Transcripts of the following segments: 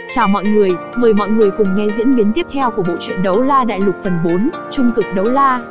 Chào mọi người, mời mọi người cùng nghe diễn biến tiếp theo của bộ truyện Đấu La Đại Lục phần 4, Trung cực đấu la.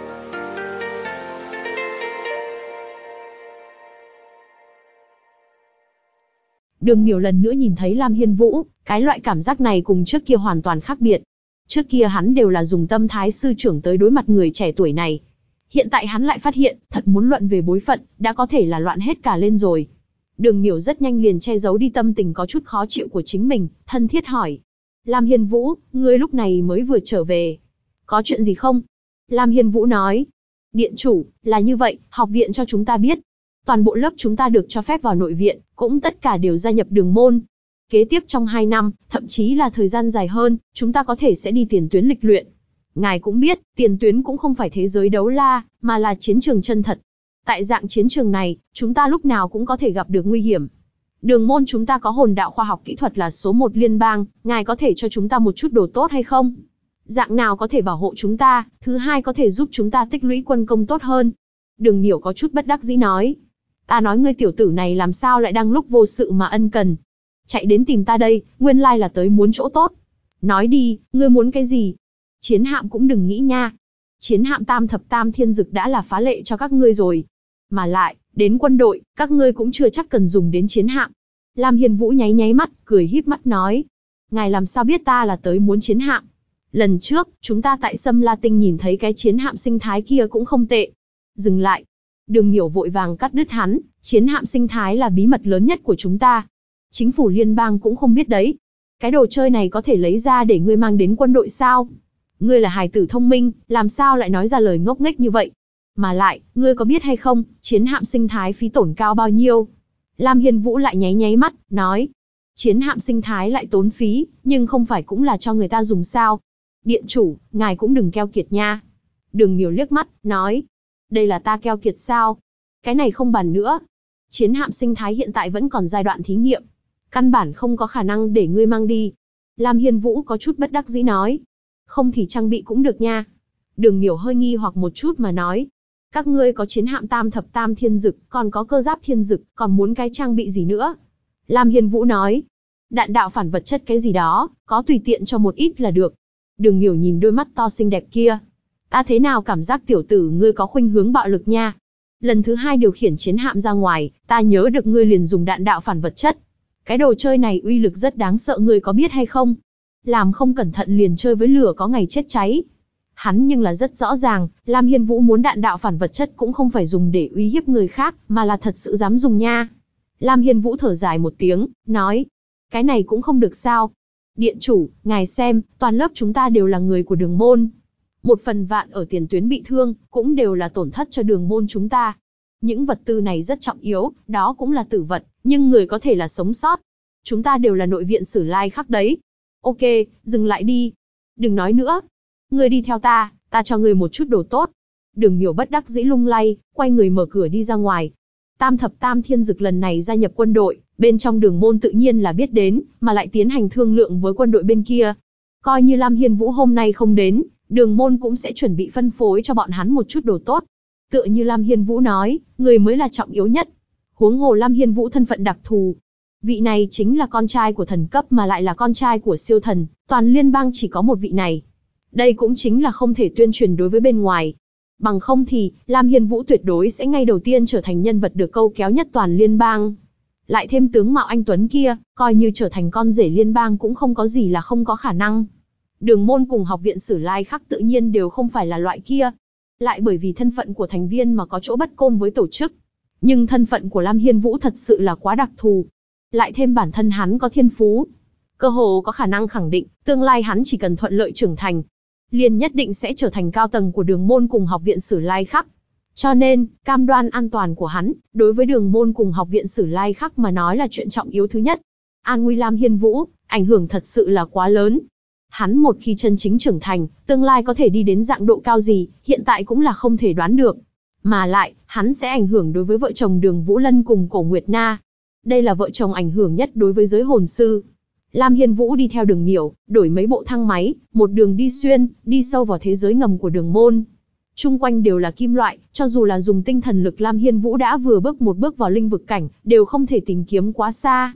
Đường Miểu lần nữa nhìn thấy Lam Hiên Vũ, cái loại cảm giác này cùng trước kia hoàn toàn khác biệt. Trước kia hắn đều là dùng tâm thái sư trưởng tới đối mặt người trẻ tuổi này. Hiện tại hắn lại phát hiện, thật muốn luận về bối phận, đã có thể là loạn hết cả lên rồi. Đường Miểu rất nhanh liền che giấu đi tâm tình có chút khó chịu của chính mình, thân thiết hỏi. Lam Hiên Vũ, ngươi lúc này mới vừa trở về. Có chuyện gì không? Lam Hiên Vũ nói. Điện chủ, là như vậy, học viện cho chúng ta biết. Toàn bộ lớp chúng ta được cho phép vào nội viện, cũng tất cả đều gia nhập đường môn. Kế tiếp trong 2 năm, thậm chí là thời gian dài hơn, chúng ta có thể sẽ đi tiền tuyến lịch luyện. Ngài cũng biết, tiền tuyến cũng không phải thế giới đấu la, mà là chiến trường chân thật. Tại dạng chiến trường này, chúng ta lúc nào cũng có thể gặp được nguy hiểm. Đường môn chúng ta có hồn đạo khoa học kỹ thuật là số 1 liên bang, ngài có thể cho chúng ta một chút đồ tốt hay không? Dạng nào có thể bảo hộ chúng ta, thứ hai có thể giúp chúng ta tích lũy quân công tốt hơn. Đường Miểu có chút bất đắc dĩ nói. Ta nói ngươi tiểu tử này làm sao lại đang lúc vô sự mà ân cần. Chạy đến tìm ta đây, nguyên lai là tới muốn chỗ tốt. Nói đi, ngươi muốn cái gì? Chiến hạm cũng đừng nghĩ nha. Chiến hạm tam thập tam thiên dực đã là phá lệ cho các ngươi rồi. Mà lại, đến quân đội, các ngươi cũng chưa chắc cần dùng đến chiến hạm. Lam Hiên Vũ nháy nháy mắt, cười híp mắt nói. Ngài làm sao biết ta là tới muốn chiến hạm? Lần trước, chúng ta tại Sâm La Tinh nhìn thấy cái chiến hạm sinh thái kia cũng không tệ. Dừng lại. Đường Miểu vội vàng cắt đứt hắn, chiến hạm sinh thái là bí mật lớn nhất của chúng ta. Chính phủ liên bang cũng không biết đấy. Cái đồ chơi này có thể lấy ra để ngươi mang đến quân đội sao? Ngươi là hài tử thông minh, làm sao lại nói ra lời ngốc nghếch như vậy? Mà lại, ngươi có biết hay không, chiến hạm sinh thái phí tổn cao bao nhiêu? Lam Hiên Vũ lại nháy nháy mắt, nói. Chiến hạm sinh thái lại tốn phí, nhưng không phải cũng là cho người ta dùng sao? Điện chủ, ngài cũng đừng keo kiệt nha. Đường Miểu liếc mắt, nói. Đây là ta keo kiệt sao? Cái này không bàn nữa. Chiến hạm sinh thái hiện tại vẫn còn giai đoạn thí nghiệm. Căn bản không có khả năng để ngươi mang đi. Lam Hiên Vũ có chút bất đắc dĩ nói. Không thì trang bị cũng được nha. Đường Miểu hơi nghi hoặc một chút mà nói. Các ngươi có chiến hạm tam thập tam thiên dực, còn có cơ giáp thiên dực, còn muốn cái trang bị gì nữa? Lam Hiên Vũ nói. Đạn đạo phản vật chất cái gì đó, có tùy tiện cho một ít là được. Đường Miểu nhìn đôi mắt to xinh đẹp kia. Ta thế nào cảm giác tiểu tử ngươi có khuynh hướng bạo lực nha. Lần thứ 2 điều khiển chiến hạm ra ngoài, ta nhớ được ngươi liền dùng đạn đạo phản vật chất. Cái đồ chơi này uy lực rất đáng sợ, ngươi có biết hay không? Làm không cẩn thận liền chơi với lửa có ngày chết cháy. Hắn nhưng là rất rõ ràng, Lam Hiên Vũ muốn đạn đạo phản vật chất cũng không phải dùng để uy hiếp người khác, mà là thật sự dám dùng nha. Lam Hiên Vũ thở dài một tiếng, nói. Cái này cũng không được sao. Điện chủ, ngài xem, toàn lớp chúng ta đều là người của đường môn. 1/1000 ở tiền tuyến bị thương, cũng đều là tổn thất cho đường môn chúng ta. Những vật tư này rất trọng yếu, đó cũng là tử vật, nhưng người có thể là sống sót. Chúng ta đều là nội viện Sử Lai Khắc đấy. Ok, dừng lại đi. Đừng nói nữa. Ngươi đi theo ta cho ngươi một chút đồ tốt. Đường Miểu bất đắc dĩ lung lay, quay người mở cửa đi ra ngoài. Tam thập tam thiên dực lần này gia nhập quân đội, bên trong đường môn tự nhiên là biết đến, mà lại tiến hành thương lượng với quân đội bên kia. Coi như Lam Hiên Vũ hôm nay không đến, đường môn cũng sẽ chuẩn bị phân phối cho bọn hắn một chút đồ tốt. Tựa như Lam Hiên Vũ nói, người mới là trọng yếu nhất. Huống hồ Lam Hiên Vũ thân phận đặc thù. Vị này chính là con trai của thần cấp mà lại là con trai của siêu thần, toàn liên bang chỉ có một vị này. Đây cũng chính là không thể tuyên truyền đối với bên ngoài. Bằng không thì, Lam Hiên Vũ tuyệt đối sẽ ngay đầu tiên trở thành nhân vật được câu kéo nhất toàn liên bang. Lại thêm tướng mạo anh tuấn kia, coi như trở thành con rể liên bang cũng không có gì là không có khả năng. Đường môn cùng học viện Sử Lai Khắc tự nhiên đều không phải là loại kia. Lại bởi vì thân phận của thành viên mà có chỗ bất côn với tổ chức. Nhưng thân phận của Lam Hiên Vũ thật sự là quá đặc thù. Lại thêm bản thân hắn có thiên phú. Cơ hồ có khả năng khẳng định, tương lai hắn chỉ cần thuận lợi trưởng thành, liền nhất định sẽ trở thành cao tầng của đường môn cùng học viện Sử Lai Khắc. Cho nên, cam đoan an toàn của hắn, đối với đường môn cùng học viện Sử Lai Khắc mà nói là chuyện trọng yếu thứ nhất. An nguy Lam Hiên Vũ, ảnh hưởng thật sự là quá lớn. Hắn một khi chân chính trưởng thành, tương lai có thể đi đến dạng độ cao gì, hiện tại cũng là không thể đoán được. Mà lại, hắn sẽ ảnh hưởng đối với vợ chồng Đường Vũ Lân cùng Cổ Nguyệt Na. Đây là vợ chồng ảnh hưởng nhất đối với giới hồn sư. Lam Hiên Vũ đi theo Đường Miểu, đổi mấy bộ thang máy, một đường đi xuyên, đi sâu vào thế giới ngầm của đường môn. Chung quanh đều là kim loại, cho dù là dùng tinh thần lực Lam Hiên Vũ đã vừa bước một bước vào linh vực cảnh, đều không thể tìm kiếm quá xa.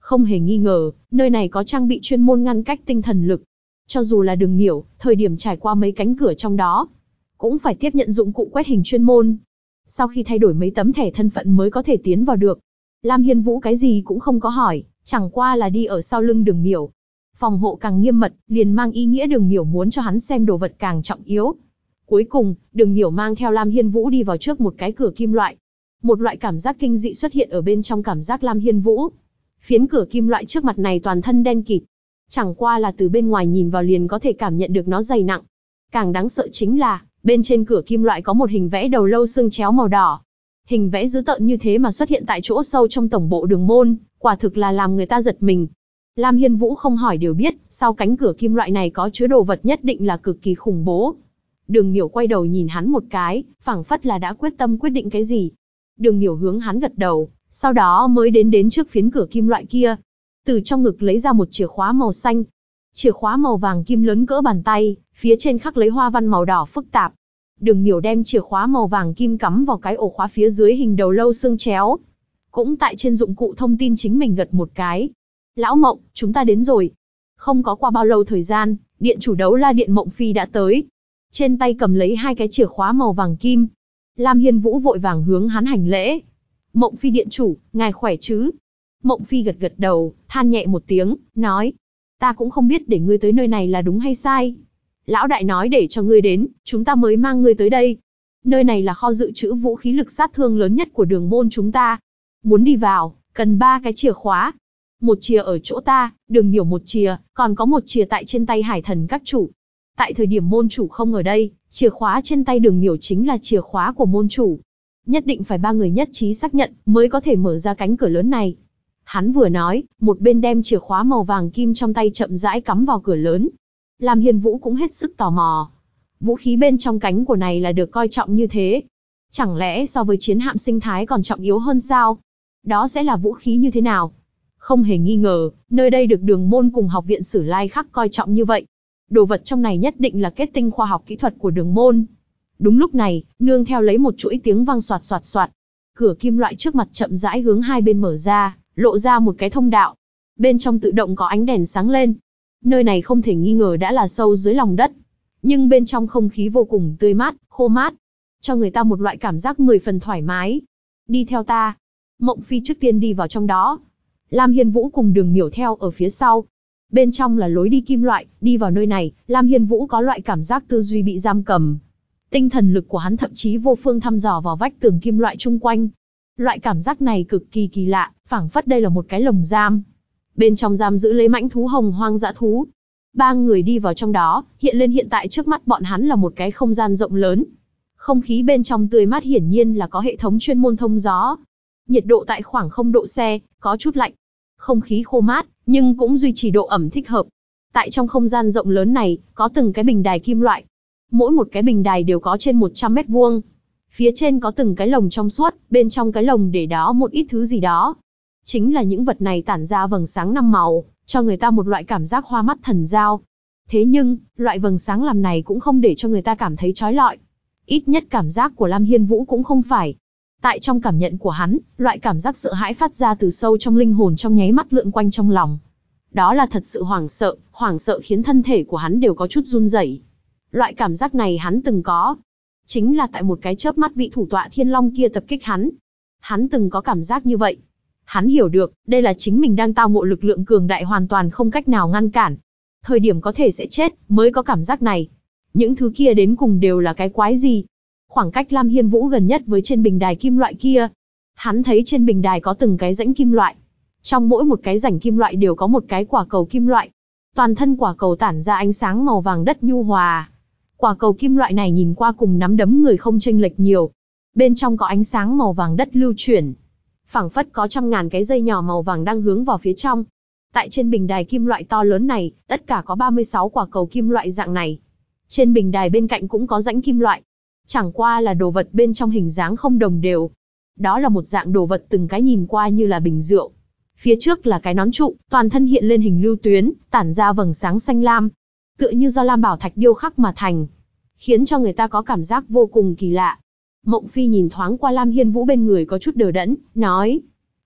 Không hề nghi ngờ, nơi này có trang bị chuyên môn ngăn cách tinh thần lực. Cho dù là Đường Miểu, thời điểm trải qua mấy cánh cửa trong đó, cũng phải tiếp nhận dụng cụ quét hình chuyên môn. Sau khi thay đổi mấy tấm thẻ thân phận mới có thể tiến vào được. Lam Hiên Vũ cái gì cũng không có hỏi, chẳng qua là đi ở sau lưng Đường Miểu. Phòng hộ càng nghiêm mật, liền mang ý nghĩa Đường Miểu muốn cho hắn xem đồ vật càng trọng yếu. Cuối cùng, Đường Miểu mang theo Lam Hiên Vũ đi vào trước một cái cửa kim loại. Một loại cảm giác kinh dị xuất hiện ở bên trong cảm giác Lam Hiên Vũ. Phiến cửa kim loại trước mặt này toàn thân đen kịt. Chẳng qua là từ bên ngoài nhìn vào liền có thể cảm nhận được nó dày nặng. Càng đáng sợ chính là, bên trên cửa kim loại có một hình vẽ đầu lâu xương chéo màu đỏ. Hình vẽ dữ tợn như thế mà xuất hiện tại chỗ sâu trong tổng bộ Đường môn, quả thực là làm người ta giật mình. Lam Hiên Vũ không hỏi đều biết, sau cánh cửa kim loại này có chứa đồ vật nhất định là cực kỳ khủng bố. Đường Miểu quay đầu nhìn hắn một cái, phảng phất là đã quyết tâm quyết định cái gì. Đường Miểu hướng hắn gật đầu, sau đó mới đến trước phiến cửa kim loại kia. Từ trong ngực lấy ra một chìa khóa màu xanh. Chìa khóa màu vàng kim lớn cỡ bàn tay, phía trên khắc lấy hoa văn màu đỏ phức tạp. Đường Miểu đem chìa khóa màu vàng kim cắm vào cái ổ khóa phía dưới hình đầu lâu xương chéo. Cũng tại trên dụng cụ thông tin chính mình gật một cái. Lão Mộng, chúng ta đến rồi. Không có qua bao lâu thời gian, điện chủ Đấu La Điện Mộng Phi đã tới. Trên tay cầm lấy hai cái chìa khóa màu vàng kim. Lam Hiên Vũ vội vàng hướng hắn hành lễ. Mộng Phi điện chủ, ngài khỏe chứ? Mộng Phi gật gật đầu, than nhẹ một tiếng, nói. Ta cũng không biết để ngươi tới nơi này là đúng hay sai. Lão đại nói để cho ngươi đến, chúng ta mới mang ngươi tới đây. Nơi này là kho dự trữ vũ khí lực sát thương lớn nhất của Đường môn chúng ta. Muốn đi vào, cần 3 cái chìa khóa. Một chìa ở chỗ ta, Đường Miểu một chìa, còn có một chìa tại trên tay Hải Thần các chủ. Tại thời điểm môn chủ không ở đây, chìa khóa trên tay Đường Miểu chính là chìa khóa của môn chủ. Nhất định phải 3 người nhất trí xác nhận mới có thể mở ra cánh cửa lớn này. Hắn vừa nói, một bên đem chìa khóa màu vàng kim trong tay chậm rãi cắm vào cửa lớn. Lam Hiên Vũ cũng hết sức tò mò. Vũ khí bên trong cánh cửa này là được coi trọng như thế. Chẳng lẽ so với chiến hạm sinh thái còn trọng yếu hơn sao? Đó sẽ là vũ khí như thế nào? Không hề nghi ngờ, nơi đây được Đường môn cùng học viện Sử Lai Khắc coi trọng như vậy. Đồ vật trong này nhất định là kết tinh khoa học kỹ thuật của Đường môn. Đúng lúc này, nương theo lấy một chuỗi tiếng vang soạt soạt soạt. Cửa kim loại trước mặt chậm rãi hướng hai bên mở ra, lộ ra một cái thông đạo. Bên trong tự động có ánh đèn sáng lên. Nơi này không thể nghi ngờ đã là sâu dưới lòng đất. Nhưng bên trong không khí vô cùng tươi mát, khô mát. Cho người ta một loại cảm giác 10 phần thoải mái. Đi theo ta. Mộng Phi trước tiên đi vào trong đó. Lam Hiên Vũ cùng Đường Miểu theo ở phía sau. Bên trong là lối đi kim loại, đi vào nơi này, Lam Hiên Vũ có loại cảm giác tư duy bị giam cầm. Tinh thần lực của hắn thậm chí vô phương thăm dò vào vách tường kim loại chung quanh. Loại cảm giác này cực kỳ kỳ lạ, phảng phất đây là một cái lồng giam. Bên trong giam giữ lấy mãnh thú hồng hoang dã thú. 3 người đi vào trong đó, hiện tại trước mắt bọn hắn là một cái không gian rộng lớn. Không khí bên trong tươi mát hiển nhiên là có hệ thống chuyên môn thông gió. Nhiệt độ tại khoảng 0 độ C, có chút lạnh. Không khí khô mát, nhưng cũng duy trì độ ẩm thích hợp. Tại trong không gian rộng lớn này, có từng cái bình đài kim loại. Mỗi một cái bình đài đều có trên 100 mét vuông. Phía trên có từng cái lồng trong suốt, bên trong cái lồng để đó một ít thứ gì đó. Chính là những vật này tản ra vầng sáng 5 màu, cho người ta một loại cảm giác hoa mắt thần dao. Thế nhưng, loại vầng sáng làm này cũng không để cho người ta cảm thấy chói lọi. Ít nhất cảm giác của Lam Hiên Vũ cũng không phải. Tại trong cảm nhận của hắn, loại cảm giác sợ hãi phát ra từ sâu trong linh hồn trong nháy mắt lượn quanh trong lòng. Đó là thật sự hoảng sợ khiến thân thể của hắn đều có chút run rẩy. Loại cảm giác này hắn từng có. Chính là tại một cái chớp mắt vị thủ tọa Thiên Long kia tập kích hắn. Hắn từng có cảm giác như vậy. Hắn hiểu được, đây là chính mình đang tao ngộ lực lượng cường đại hoàn toàn không cách nào ngăn cản. Thời điểm có thể sẽ chết, mới có cảm giác này. Những thứ kia đến cùng đều là cái quái gì? Khoảng cách Lam Hiên Vũ gần nhất với trên bình đài kim loại kia. Hắn thấy trên bình đài có từng cái rãnh kim loại. Trong mỗi một cái rãnh kim loại đều có một cái quả cầu kim loại. Toàn thân quả cầu tản ra ánh sáng màu vàng đất nhu hòa. Quả cầu kim loại này nhìn qua cùng nắm đấm người không chênh lệch nhiều. Bên trong có ánh sáng màu vàng đất lưu chuyển. Phảng phất có trăm ngàn cái dây nhỏ màu vàng đang hướng vào phía trong. Tại trên bình đài kim loại to lớn này, tất cả có 36 quả cầu kim loại dạng này. Trên bình đài bên cạnh cũng có rãnh kim loại. Chẳng qua là đồ vật bên trong hình dáng không đồng đều. Đó là một dạng đồ vật từng cái nhìn qua như là bình rượu. Phía trước là cái nón trụ, toàn thân hiện lên hình lưu tuyến, tản ra vầng sáng xanh lam. Tựa như do lam bảo thạch điêu khắc mà thành. Khiến cho người ta có cảm giác vô cùng kỳ lạ. Mộng Phi nhìn thoáng qua Lam Hiên Vũ bên người có chút đờ đẫn, nói.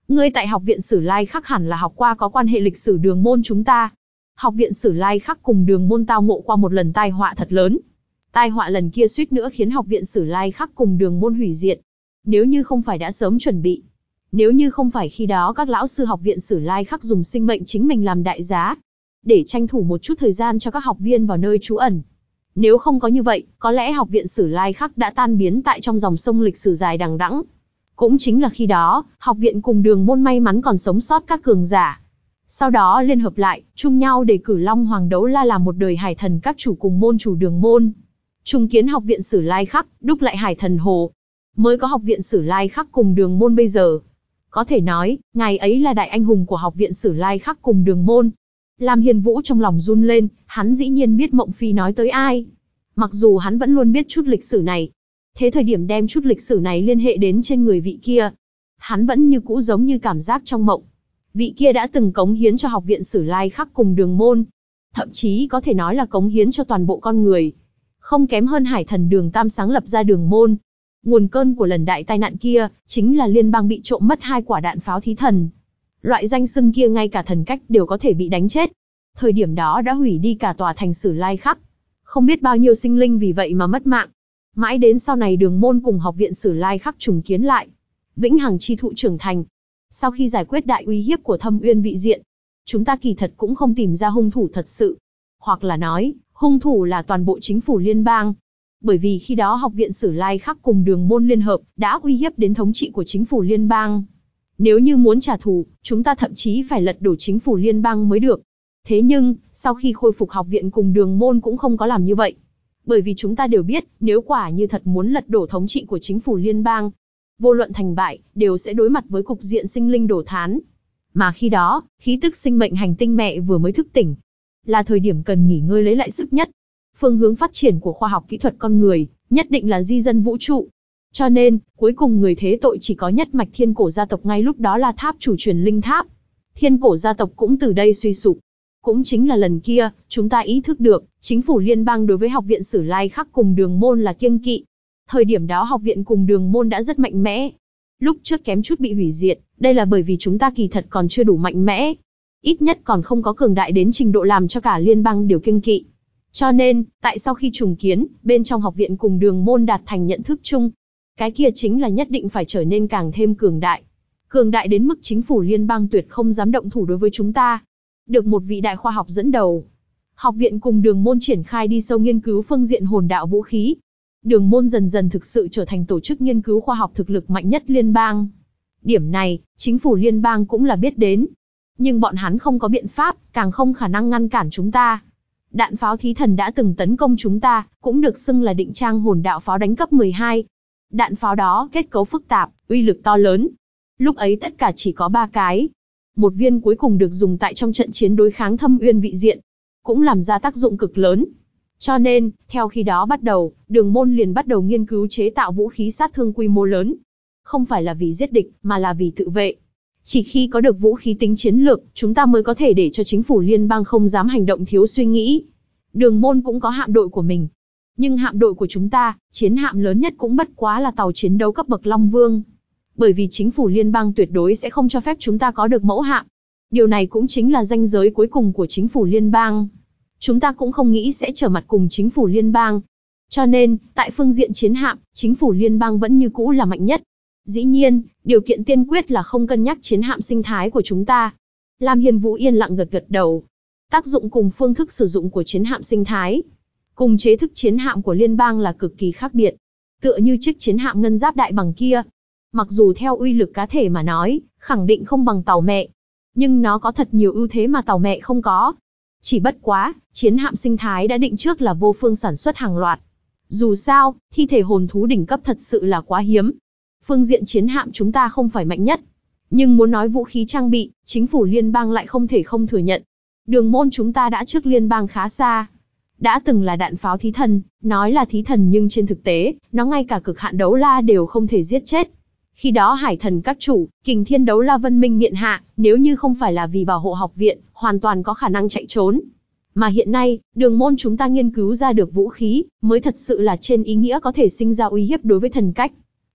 Ngươi tại học viện Sử Lai Khắc hẳn là học qua có quan hệ lịch sử Đường môn chúng ta. Học viện Sử Lai Khắc cùng Đường môn tao ngộ qua một lần tai họa thật lớn. Tai họa lần kia suýt nữa khiến học viện Sử Lai Khắc cùng Đường môn hủy diệt. Nếu như không phải đã sớm chuẩn bị, nếu như không phải khi đó các lão sư học viện Sử Lai Khắc dùng sinh mệnh chính mình làm đại giá, để tranh thủ một chút thời gian cho các học viên vào nơi trú ẩn. Nếu không có như vậy, có lẽ học viện Sử Lai Khắc đã tan biến tại trong dòng sông lịch sử dài đằng đẵng. Cũng chính là khi đó, học viện cùng Đường môn may mắn còn sống sót các cường giả. Sau đó liên hợp lại, chung nhau đề cử Long Hoàng Đấu La làm một đời hải thần các chủ cùng môn chủ Đường môn. Trùng kiến học viện Sử Lai Khắc, đúc lại hải thần hồ. Mới có học viện Sử Lai Khắc cùng Đường môn bây giờ. Có thể nói, ngài ấy là đại anh hùng của học viện Sử Lai Khắc cùng Đường môn. Lam Hiên Vũ trong lòng run lên, hắn dĩ nhiên biết Mộng Phi nói tới ai. Mặc dù hắn vẫn luôn biết chút lịch sử này. Thế thời điểm đem chút lịch sử này liên hệ đến trên người vị kia, hắn vẫn như cũ giống như cảm giác trong mộng. Vị kia đã từng cống hiến cho học viện Sử Lai Khắc cùng Đường môn. Thậm chí có thể nói là cống hiến cho toàn bộ con người. Không kém hơn hải thần Đường Tam sáng lập ra Đường môn. Nguồn cơn của lần đại tai nạn kia, chính là liên bang bị trộm mất 2 quả đạn pháo thí thần. Loại danh xưng kia ngay cả thần cách đều có thể bị đánh chết. Thời điểm đó đã hủy đi cả tòa thành Sử Lai Khắc. Không biết bao nhiêu sinh linh vì vậy mà mất mạng. Mãi đến sau này Đường môn cùng học viện Sử Lai Khắc trùng kiến lại. Vĩnh hằng chi thụ trưởng thành. Sau khi giải quyết đại uy hiếp của Thâm Uyên vị diện, chúng ta kỳ thật cũng không tìm ra hung thủ thật sự. Hoặc là nói, hung thủ là toàn bộ chính phủ liên bang. Bởi vì khi đó học viện Sử Lai Khắc cùng Đường môn liên hợp đã uy hiếp đến thống trị của chính phủ liên bang. Nếu như muốn trả thù, chúng ta thậm chí phải lật đổ chính phủ liên bang mới được. Thế nhưng, sau khi khôi phục học viện cùng Đường môn cũng không có làm như vậy. Bởi vì chúng ta đều biết, nếu quả như thật muốn lật đổ thống trị của chính phủ liên bang, vô luận thành bại, đều sẽ đối mặt với cục diện sinh linh đổ thán. Mà khi đó, khí tức sinh mệnh hành tinh mẹ vừa mới thức tỉnh. Là thời điểm cần nghỉ ngơi lấy lại sức nhất. Phương hướng phát triển của khoa học kỹ thuật con người, nhất định là di dân vũ trụ. Cho nên, cuối cùng người thế tội chỉ có nhất mạch Thiên Cổ gia tộc, ngay lúc đó là tháp chủ truyền linh tháp. Thiên Cổ gia tộc cũng từ đây suy sụp. Cũng chính là lần kia, chúng ta ý thức được, chính phủ liên bang đối với học viện Sử Lai Khắc cùng Đường môn là kiêng kỵ. Thời điểm đó học viện cùng Đường môn đã rất mạnh mẽ. Lúc trước kém chút bị hủy diệt, đây là bởi vì chúng ta kỳ thật còn chưa đủ mạnh mẽ. Ít nhất còn không có cường đại đến trình độ làm cho cả liên bang đều kiêng kỵ. Cho nên, tại sau khi trùng kiến, bên trong học viện cùng Đường môn đạt thành nhận thức chung. Cái kia chính là nhất định phải trở nên càng thêm cường đại. Cường đại đến mức chính phủ liên bang tuyệt không dám động thủ đối với chúng ta. Được một vị đại khoa học dẫn đầu, học viện cùng Đường môn triển khai đi sâu nghiên cứu phương diện hồn đạo vũ khí. Đường môn dần dần thực sự trở thành tổ chức nghiên cứu khoa học thực lực mạnh nhất liên bang. Điểm này, chính phủ liên bang cũng là biết đến. Nhưng bọn hắn không có biện pháp, càng không khả năng ngăn cản chúng ta. Đạn pháo thí thần đã từng tấn công chúng ta, cũng được xưng là định trang hồn đạo pháo đánh cấp 12. Đạn pháo đó kết cấu phức tạp, uy lực to lớn. Lúc ấy tất cả chỉ có 3 cái. Một viên cuối cùng được dùng tại trong trận chiến đối kháng Thâm Uyên vị diện, cũng làm ra tác dụng cực lớn. Cho nên, theo khi đó bắt đầu, Đường môn liền bắt đầu nghiên cứu chế tạo vũ khí sát thương quy mô lớn. Không phải là vì giết địch, mà là vì tự vệ. Chỉ khi có được vũ khí tính chiến lược, chúng ta mới có thể để cho chính phủ liên bang không dám hành động thiếu suy nghĩ. Đường môn cũng có hạm đội của mình. Nhưng hạm đội của chúng ta, chiến hạm lớn nhất cũng bất quá là tàu chiến đấu cấp bậc Long Vương. Bởi vì chính phủ liên bang tuyệt đối sẽ không cho phép chúng ta có được mẫu hạm. Điều này cũng chính là ranh giới cuối cùng của chính phủ liên bang. Chúng ta cũng không nghĩ sẽ trở mặt cùng chính phủ liên bang. Cho nên, tại phương diện chiến hạm, chính phủ liên bang vẫn như cũ là mạnh nhất. Dĩ nhiên, điều kiện tiên quyết là không cân nhắc chiến hạm sinh thái của chúng ta. Lam Hiên Vũ yên lặng gật gật đầu. Tác dụng cùng phương thức sử dụng của chiến hạm sinh thái, cùng chế thức chiến hạm của liên bang là cực kỳ khác biệt. Tựa như chiếc chiến hạm ngân giáp đại bằng kia. Mặc dù theo uy lực cá thể mà nói, khẳng định không bằng tàu mẹ. Nhưng nó có thật nhiều ưu thế mà tàu mẹ không có. Chỉ bất quá, chiến hạm sinh thái đã định trước là vô phương sản xuất hàng loạt. Dù sao, thi thể hồn thú đỉnh cấp thật sự là quá hiếm. Phương diện chiến hạm chúng ta không phải mạnh nhất. Nhưng muốn nói vũ khí trang bị, chính phủ liên bang lại không thể không thừa nhận. Đường môn chúng ta đã trước liên bang khá xa. Đã từng là đạn pháo thí thần, nói là thí thần nhưng trên thực tế, nó ngay cả cực hạn đấu la đều không thể giết chết. Khi đó hải thần các chủ, kình thiên đấu la vân minh miện hạ, nếu như không phải là vì bảo hộ học viện, hoàn toàn có khả năng chạy trốn. Mà hiện nay, đường môn chúng ta nghiên cứu ra được vũ khí, mới thật sự là trên ý nghĩa có thể sinh ra uy hiếp đối với thần cách.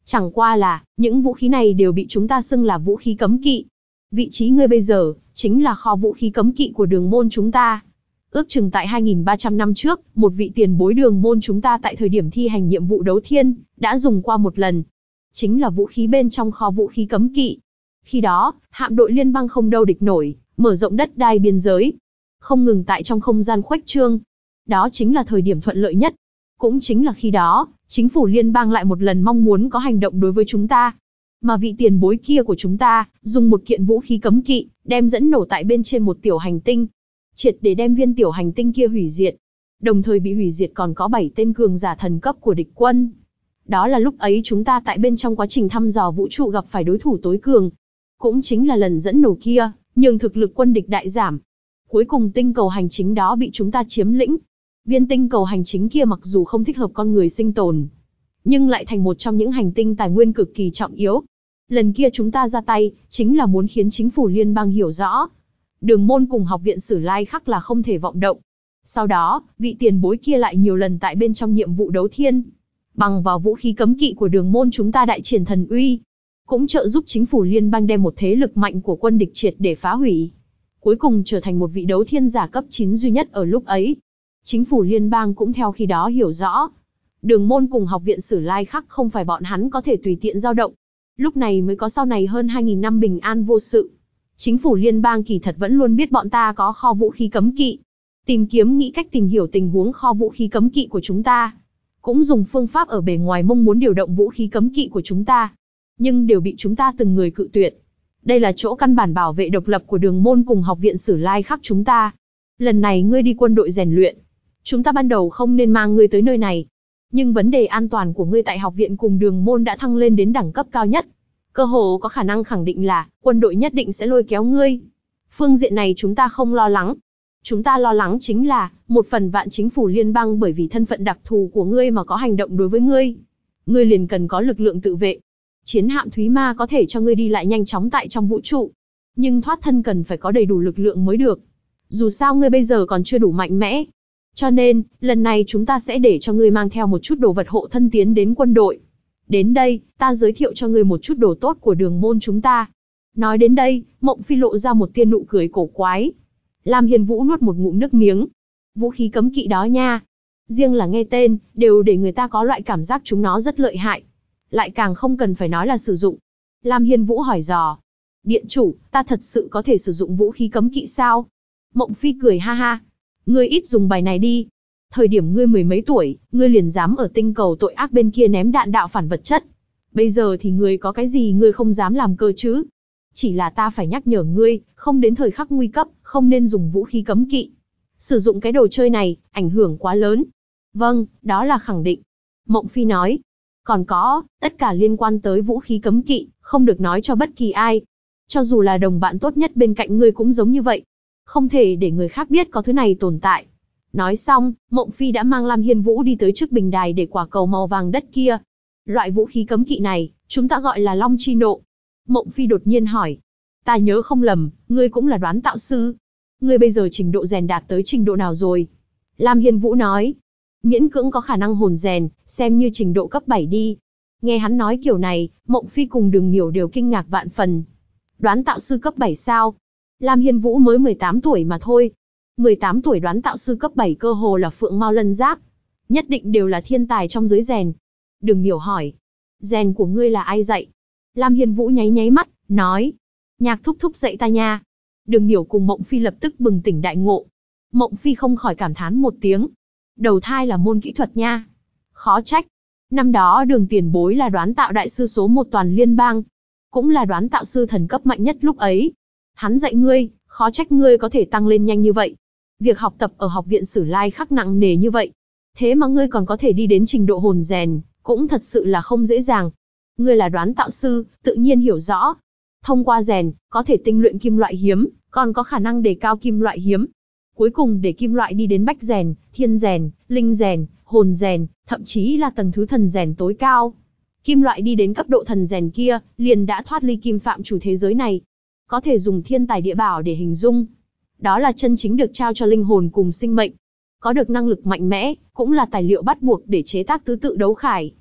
Chẳng qua là, những vũ khí này đều bị chúng ta xưng là vũ khí cấm kỵ. Vị trí ngươi bây giờ, chính là kho vũ khí cấm kỵ của đường môn chúng ta. Ước chừng tại 2.300 năm trước, một vị tiền bối đường môn chúng ta tại thời điểm thi hành nhiệm vụ đấu thiên, đã dùng qua một lần. Chính là vũ khí bên trong kho vũ khí cấm kỵ. Khi đó, hạm đội liên bang không đâu địch nổi, mở rộng đất đai biên giới. Không ngừng tại trong không gian khuếch trương. Đó chính là thời điểm thuận lợi nhất. Cũng chính là khi đó, chính phủ liên bang lại một lần mong muốn có hành động đối với chúng ta. Mà vị tiền bối kia của chúng ta, dùng một kiện vũ khí cấm kỵ, đem dẫn nổ tại bên trên một tiểu hành tinh. Triệt để đem viên tiểu hành tinh kia hủy diệt. Đồng thời bị hủy diệt còn có 7 tên cường giả thần cấp của địch quân. Đó là lúc ấy chúng ta tại bên trong quá trình thăm dò vũ trụ gặp phải đối thủ tối cường. Cũng chính là lần dẫn nổ kia, nhường thực lực quân địch đại giảm. Cuối cùng tinh cầu hành chính đó bị chúng ta chiếm lĩnh. Viên tinh cầu hành chính kia mặc dù không thích hợp con người sinh tồn, nhưng lại thành một trong những hành tinh tài nguyên cực kỳ trọng yếu. Lần kia chúng ta ra tay, chính là muốn khiến chính phủ liên bang hiểu rõ. Đường môn cùng học viện Sử Lai Khắc là không thể vọng động. Sau đó, vị tiền bối kia lại nhiều lần tại bên trong nhiệm vụ đấu thiên. Bằng vào vũ khí cấm kỵ của đường môn chúng ta đại triển thần uy. Cũng trợ giúp chính phủ liên bang đem một thế lực mạnh của quân địch triệt để phá hủy. Cuối cùng trở thành một vị đấu thiên giả cấp 9 duy nhất ở lúc ấy. Chính phủ liên bang cũng theo khi đó hiểu rõ. Đường môn cùng học viện Sử Lai Khắc không phải bọn hắn có thể tùy tiện dao động. Lúc này mới có sau này hơn 2.000 năm bình an vô sự. Chính phủ liên bang kỳ thật vẫn luôn biết bọn ta có kho vũ khí cấm kỵ. Tìm kiếm nghĩ cách tìm hiểu tình huống kho vũ khí cấm kỵ của chúng ta. Cũng dùng phương pháp ở bề ngoài mong muốn điều động vũ khí cấm kỵ của chúng ta. Nhưng đều bị chúng ta từng người cự tuyệt. Đây là chỗ căn bản bảo vệ độc lập của đường môn cùng học viện Sử Lai Khắc chúng ta. Lần này ngươi đi quân đội rèn luyện. Chúng ta ban đầu không nên mang ngươi tới nơi này. Nhưng vấn đề an toàn của ngươi tại học viện cùng đường môn đã thăng lên đến đẳng cấp cao nhất. Cơ hồ có khả năng khẳng định là, quân đội nhất định sẽ lôi kéo ngươi. Phương diện này chúng ta không lo lắng. Chúng ta lo lắng chính là, một phần vạn chính phủ liên bang bởi vì thân phận đặc thù của ngươi mà có hành động đối với ngươi. Ngươi liền cần có lực lượng tự vệ. Chiến hạm Thúy Ma có thể cho ngươi đi lại nhanh chóng tại trong vũ trụ. Nhưng thoát thân cần phải có đầy đủ lực lượng mới được. Dù sao ngươi bây giờ còn chưa đủ mạnh mẽ. Cho nên, lần này chúng ta sẽ để cho ngươi mang theo một chút đồ vật hộ thân tiến đến quân đội. Đến đây, ta giới thiệu cho ngươi một chút đồ tốt của đường môn chúng ta. Nói đến đây, Mộng Phi lộ ra một tia nụ cười cổ quái. Lam Hiên Vũ nuốt một ngụm nước miếng. Vũ khí cấm kỵ đó nha. Riêng là nghe tên, đều để người ta có loại cảm giác chúng nó rất lợi hại. Lại càng không cần phải nói là sử dụng. Lam Hiên Vũ hỏi dò. Điện chủ, ta thật sự có thể sử dụng vũ khí cấm kỵ sao? Mộng Phi cười ha ha. Ngươi ít dùng bài này đi. Thời điểm ngươi 10 mấy tuổi, ngươi liền dám ở tinh cầu tội ác bên kia ném đạn đạo phản vật chất. Bây giờ thì ngươi có cái gì ngươi không dám làm cơ chứ? Chỉ là ta phải nhắc nhở ngươi, không đến thời khắc nguy cấp, không nên dùng vũ khí cấm kỵ. Sử dụng cái đồ chơi này, ảnh hưởng quá lớn. Vâng, đó là khẳng định. Mộng Phi nói. Còn có, tất cả liên quan tới vũ khí cấm kỵ, không được nói cho bất kỳ ai. Cho dù là đồng bạn tốt nhất bên cạnh ngươi cũng giống như vậy. Không thể để người khác biết có thứ này tồn tại. Nói xong, Mộng Phi đã mang Lam Hiên Vũ đi tới trước bình đài để quả cầu màu vàng đất kia. Loại vũ khí cấm kỵ này, chúng ta gọi là Long Chi Nộ. Mộng Phi đột nhiên hỏi. Ta nhớ không lầm, ngươi cũng là đoán tạo sư. Ngươi bây giờ trình độ rèn đạt tới trình độ nào rồi? Lam Hiên Vũ nói. Miễn cưỡng có khả năng hồn rèn, xem như trình độ cấp 7 đi. Nghe hắn nói kiểu này, Mộng Phi cùng Đường Miểu đều kinh ngạc vạn phần. Đoán tạo sư cấp 7 sao? Lam Hiên Vũ mới 18 tuổi mà thôi. 18 tuổi đoán tạo sư cấp 7 cơ hồ là phượng mao lân giác. Nhất định đều là thiên tài trong giới rèn. Đường Miểu hỏi. Rèn của ngươi là ai dạy? Lam Hiên Vũ nháy nháy mắt, nói. Nhạc thúc thúc dạy ta nha. Đường Miểu cùng Mộng Phi lập tức bừng tỉnh đại ngộ. Mộng Phi không khỏi cảm thán một tiếng. Đầu thai là môn kỹ thuật nha. Khó trách. Năm đó Đường tiền bối là đoán tạo đại sư số 1 toàn liên bang. Cũng là đoán tạo sư thần cấp mạnh nhất lúc ấy. Hắn dạy ngươi, khó trách ngươi có thể tăng lên nhanh như vậy. Việc học tập ở học viện Sử Lai Khắc nặng nề như vậy. Thế mà ngươi còn có thể đi đến trình độ hồn rèn, cũng thật sự là không dễ dàng. Ngươi là đoán tạo sư, tự nhiên hiểu rõ. Thông qua rèn, có thể tinh luyện kim loại hiếm, còn có khả năng đề cao kim loại hiếm. Cuối cùng để kim loại đi đến bách rèn, thiên rèn, linh rèn, hồn rèn, thậm chí là tầng thứ thần rèn tối cao. Kim loại đi đến cấp độ thần rèn kia, liền đã thoát ly kim phạm chủ thế giới này. Có thể dùng thiên tài địa bảo để hình dung. Đó là chân chính được trao cho linh hồn cùng sinh mệnh. Có được năng lực mạnh mẽ, cũng là tài liệu bắt buộc để chế tác tứ tự đấu khải.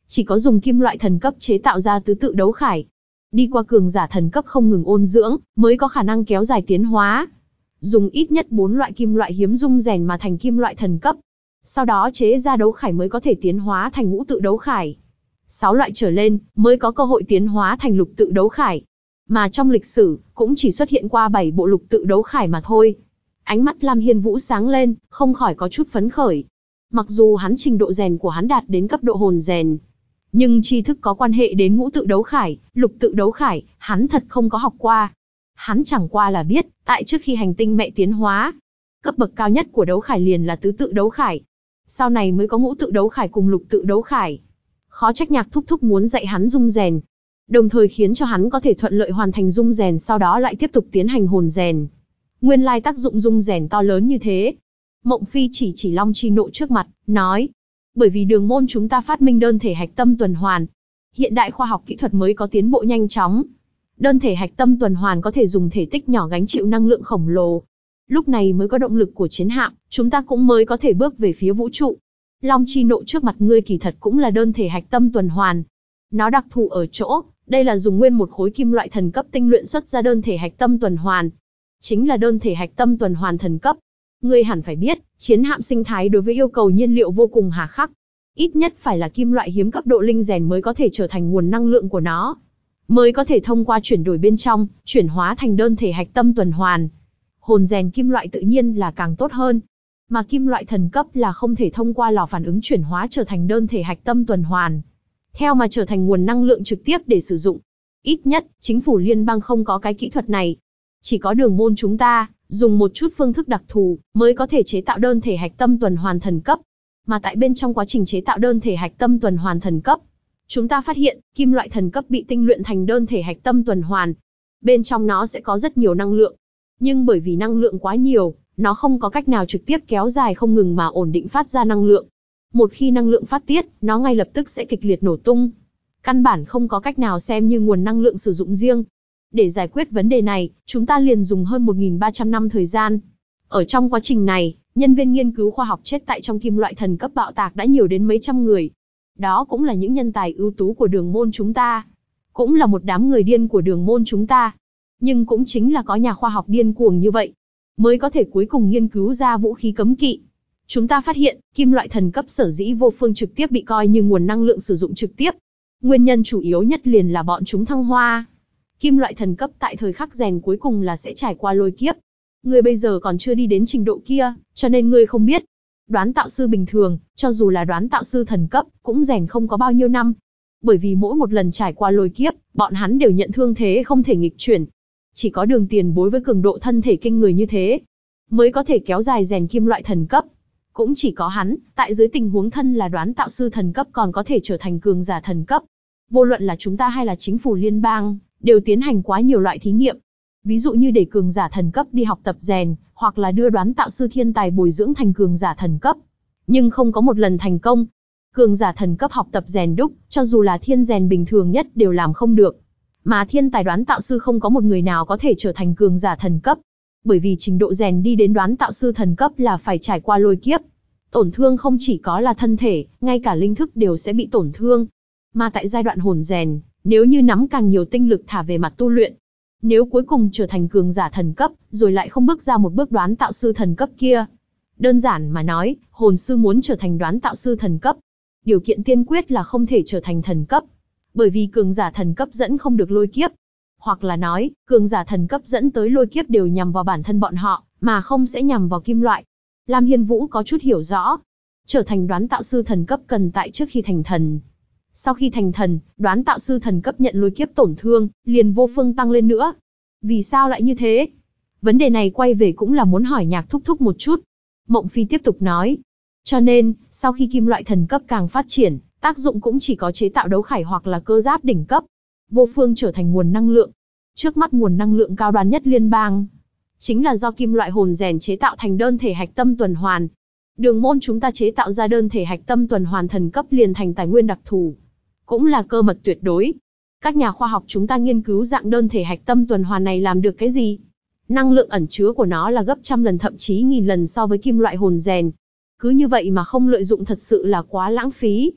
Chỉ có dùng kim loại thần cấp chế tạo ra tứ tự đấu khải, đi qua cường giả thần cấp không ngừng ôn dưỡng, mới có khả năng kéo dài tiến hóa. Dùng ít nhất 4 loại kim loại hiếm dung rèn mà thành kim loại thần cấp. Sau đó chế ra đấu khải mới có thể tiến hóa thành ngũ tự đấu khải. 6 loại trở lên mới có cơ hội tiến hóa thành lục tự đấu khải. Mà trong lịch sử, cũng chỉ xuất hiện qua 7 bộ lục tự đấu khải mà thôi. Ánh mắt Lam Hiên Vũ sáng lên, không khỏi có chút phấn khởi. Mặc dù hắn trình độ rèn của hắn đạt đến cấp độ hồn rèn, nhưng tri thức có quan hệ đến ngũ tự đấu khải, lục tự đấu khải, hắn thật không có học qua. Hắn chẳng qua là biết, tại trước khi hành tinh mẹ tiến hóa, cấp bậc cao nhất của đấu khải liền là tứ tự đấu khải. Sau này mới có ngũ tự đấu khải cùng lục tự đấu khải. Khó trách Nhạc thúc thúc muốn dạy hắn dung rèn, đồng thời khiến cho hắn có thể thuận lợi hoàn thành dung rèn, sau đó lại tiếp tục tiến hành hồn rèn. Nguyên lai tác dụng dung rèn to lớn như thế. Mộng Phi chỉ Long Chi Nộ trước mặt, nói. Bởi vì đường môn chúng ta phát minh đơn thể hạch tâm tuần hoàn. Hiện đại khoa học kỹ thuật mới có tiến bộ nhanh chóng. Đơn thể hạch tâm tuần hoàn có thể dùng thể tích nhỏ gánh chịu năng lượng khổng lồ. Lúc này mới có động lực của chiến hạm, chúng ta cũng mới có thể bước về phía vũ trụ. Long Chi Nộ trước mặt ngươi kỳ thật cũng là đơn thể hạch tâm tuần hoàn. Nó đặc thù ở chỗ, đây là dùng nguyên một khối kim loại thần cấp tinh luyện xuất ra đơn thể hạch tâm tuần hoàn. Chính là đơn thể hạch tâm tuần hoàn thần cấp. Ngươi hẳn phải biết, chiến hạm sinh thái đối với yêu cầu nhiên liệu vô cùng hà khắc. Ít nhất phải là kim loại hiếm cấp độ linh rèn mới có thể trở thành nguồn năng lượng của nó. Mới có thể thông qua chuyển đổi bên trong, chuyển hóa thành đơn thể hạch tâm tuần hoàn. Hồn rèn kim loại tự nhiên là càng tốt hơn. Mà kim loại thần cấp là không thể thông qua lò phản ứng chuyển hóa trở thành đơn thể hạch tâm tuần hoàn. Theo mà trở thành nguồn năng lượng trực tiếp để sử dụng. Ít nhất, chính phủ liên bang không có cái kỹ thuật này. Chỉ có đường môn chúng ta, dùng một chút phương thức đặc thù, mới có thể chế tạo đơn thể hạch tâm tuần hoàn thần cấp. Mà tại bên trong quá trình chế tạo đơn thể hạch tâm tuần hoàn thần cấp, chúng ta phát hiện, kim loại thần cấp bị tinh luyện thành đơn thể hạch tâm tuần hoàn. Bên trong nó sẽ có rất nhiều năng lượng. Nhưng bởi vì năng lượng quá nhiều, nó không có cách nào trực tiếp kéo dài không ngừng mà ổn định phát ra năng lượng. Một khi năng lượng phát tiết, nó ngay lập tức sẽ kịch liệt nổ tung. Căn bản không có cách nào xem như nguồn năng lượng sử dụng riêng. Để giải quyết vấn đề này, chúng ta liền dùng hơn 1.300 năm thời gian. Ở trong quá trình này, nhân viên nghiên cứu khoa học chết tại trong kim loại thần cấp bạo tạc đã nhiều đến mấy trăm người. Đó cũng là những nhân tài ưu tú của đường môn chúng ta. Cũng là một đám người điên của đường môn chúng ta. Nhưng cũng chính là có nhà khoa học điên cuồng như vậy, mới có thể cuối cùng nghiên cứu ra vũ khí cấm kỵ. Chúng ta phát hiện, kim loại thần cấp sở dĩ vô phương trực tiếp bị coi như nguồn năng lượng sử dụng trực tiếp. Nguyên nhân chủ yếu nhất liền là bọn chúng thăng hoa. Kim loại thần cấp tại thời khắc rèn cuối cùng là sẽ trải qua lôi kiếp. Ngươi bây giờ còn chưa đi đến trình độ kia, cho nên ngươi không biết. Đoán tạo sư bình thường, cho dù là đoán tạo sư thần cấp, cũng rèn không có bao nhiêu năm. Bởi vì mỗi một lần trải qua lôi kiếp, bọn hắn đều nhận thương thế không thể nghịch chuyển. Chỉ có Đường tiền bối với cường độ thân thể kinh người như thế, mới có thể kéo dài rèn kim loại thần cấp. Cũng chỉ có hắn, tại dưới tình huống thân là đoán tạo sư thần cấp còn có thể trở thành cường giả thần cấp. Vô luận là chúng ta hay là chính phủ liên bang, đều tiến hành quá nhiều loại thí nghiệm. Ví dụ như để cường giả thần cấp đi học tập rèn, hoặc là đưa đoán tạo sư thiên tài bồi dưỡng thành cường giả thần cấp. Nhưng không có một lần thành công. Cường giả thần cấp học tập rèn đúc, cho dù là thiên rèn bình thường nhất đều làm không được. Mà thiên tài đoán tạo sư không có một người nào có thể trở thành cường giả thần cấp. Bởi vì trình độ rèn đi đến đoán tạo sư thần cấp là phải trải qua lôi kiếp. Tổn thương không chỉ có là thân thể, ngay cả linh thức đều sẽ bị tổn thương. Mà tại giai đoạn hồn rèn, nếu như nắm càng nhiều tinh lực thả về mặt tu luyện, nếu cuối cùng trở thành cường giả thần cấp, rồi lại không bước ra một bước đoán tạo sư thần cấp kia. Đơn giản mà nói, hồn sư muốn trở thành đoán tạo sư thần cấp, điều kiện tiên quyết là không thể trở thành thần cấp. Bởi vì cường giả thần cấp dẫn không được lôi kiếp. Hoặc là nói, cường giả thần cấp dẫn tới lôi kiếp đều nhằm vào bản thân bọn họ, mà không sẽ nhằm vào kim loại. Lam Hiên Vũ có chút hiểu rõ. Trở thành đoán tạo sư thần cấp cần tại trước khi thành thần. Sau khi thành thần, đoán tạo sư thần cấp nhận lôi kiếp tổn thương, liền vô phương tăng lên nữa. Vì sao lại như thế? Vấn đề này quay về cũng là muốn hỏi Nhạc thúc thúc một chút. Mộng Phi tiếp tục nói. Cho nên, sau khi kim loại thần cấp càng phát triển, tác dụng cũng chỉ có chế tạo đấu khải hoặc là cơ giáp đỉnh cấp. Vô phương trở thành nguồn năng lượng. Trước mắt nguồn năng lượng cao đoan nhất liên bang, chính là do kim loại hồn rèn chế tạo thành đơn thể hạch tâm tuần hoàn. Đường môn chúng ta chế tạo ra đơn thể hạch tâm tuần hoàn thần cấp liền thành tài nguyên đặc thù. Cũng là cơ mật tuyệt đối. Các nhà khoa học chúng ta nghiên cứu dạng đơn thể hạch tâm tuần hoàn này làm được cái gì? Năng lượng ẩn chứa của nó là gấp trăm lần thậm chí nghìn lần so với kim loại hồn rèn. Cứ như vậy mà không lợi dụng thật sự là quá lãng phí.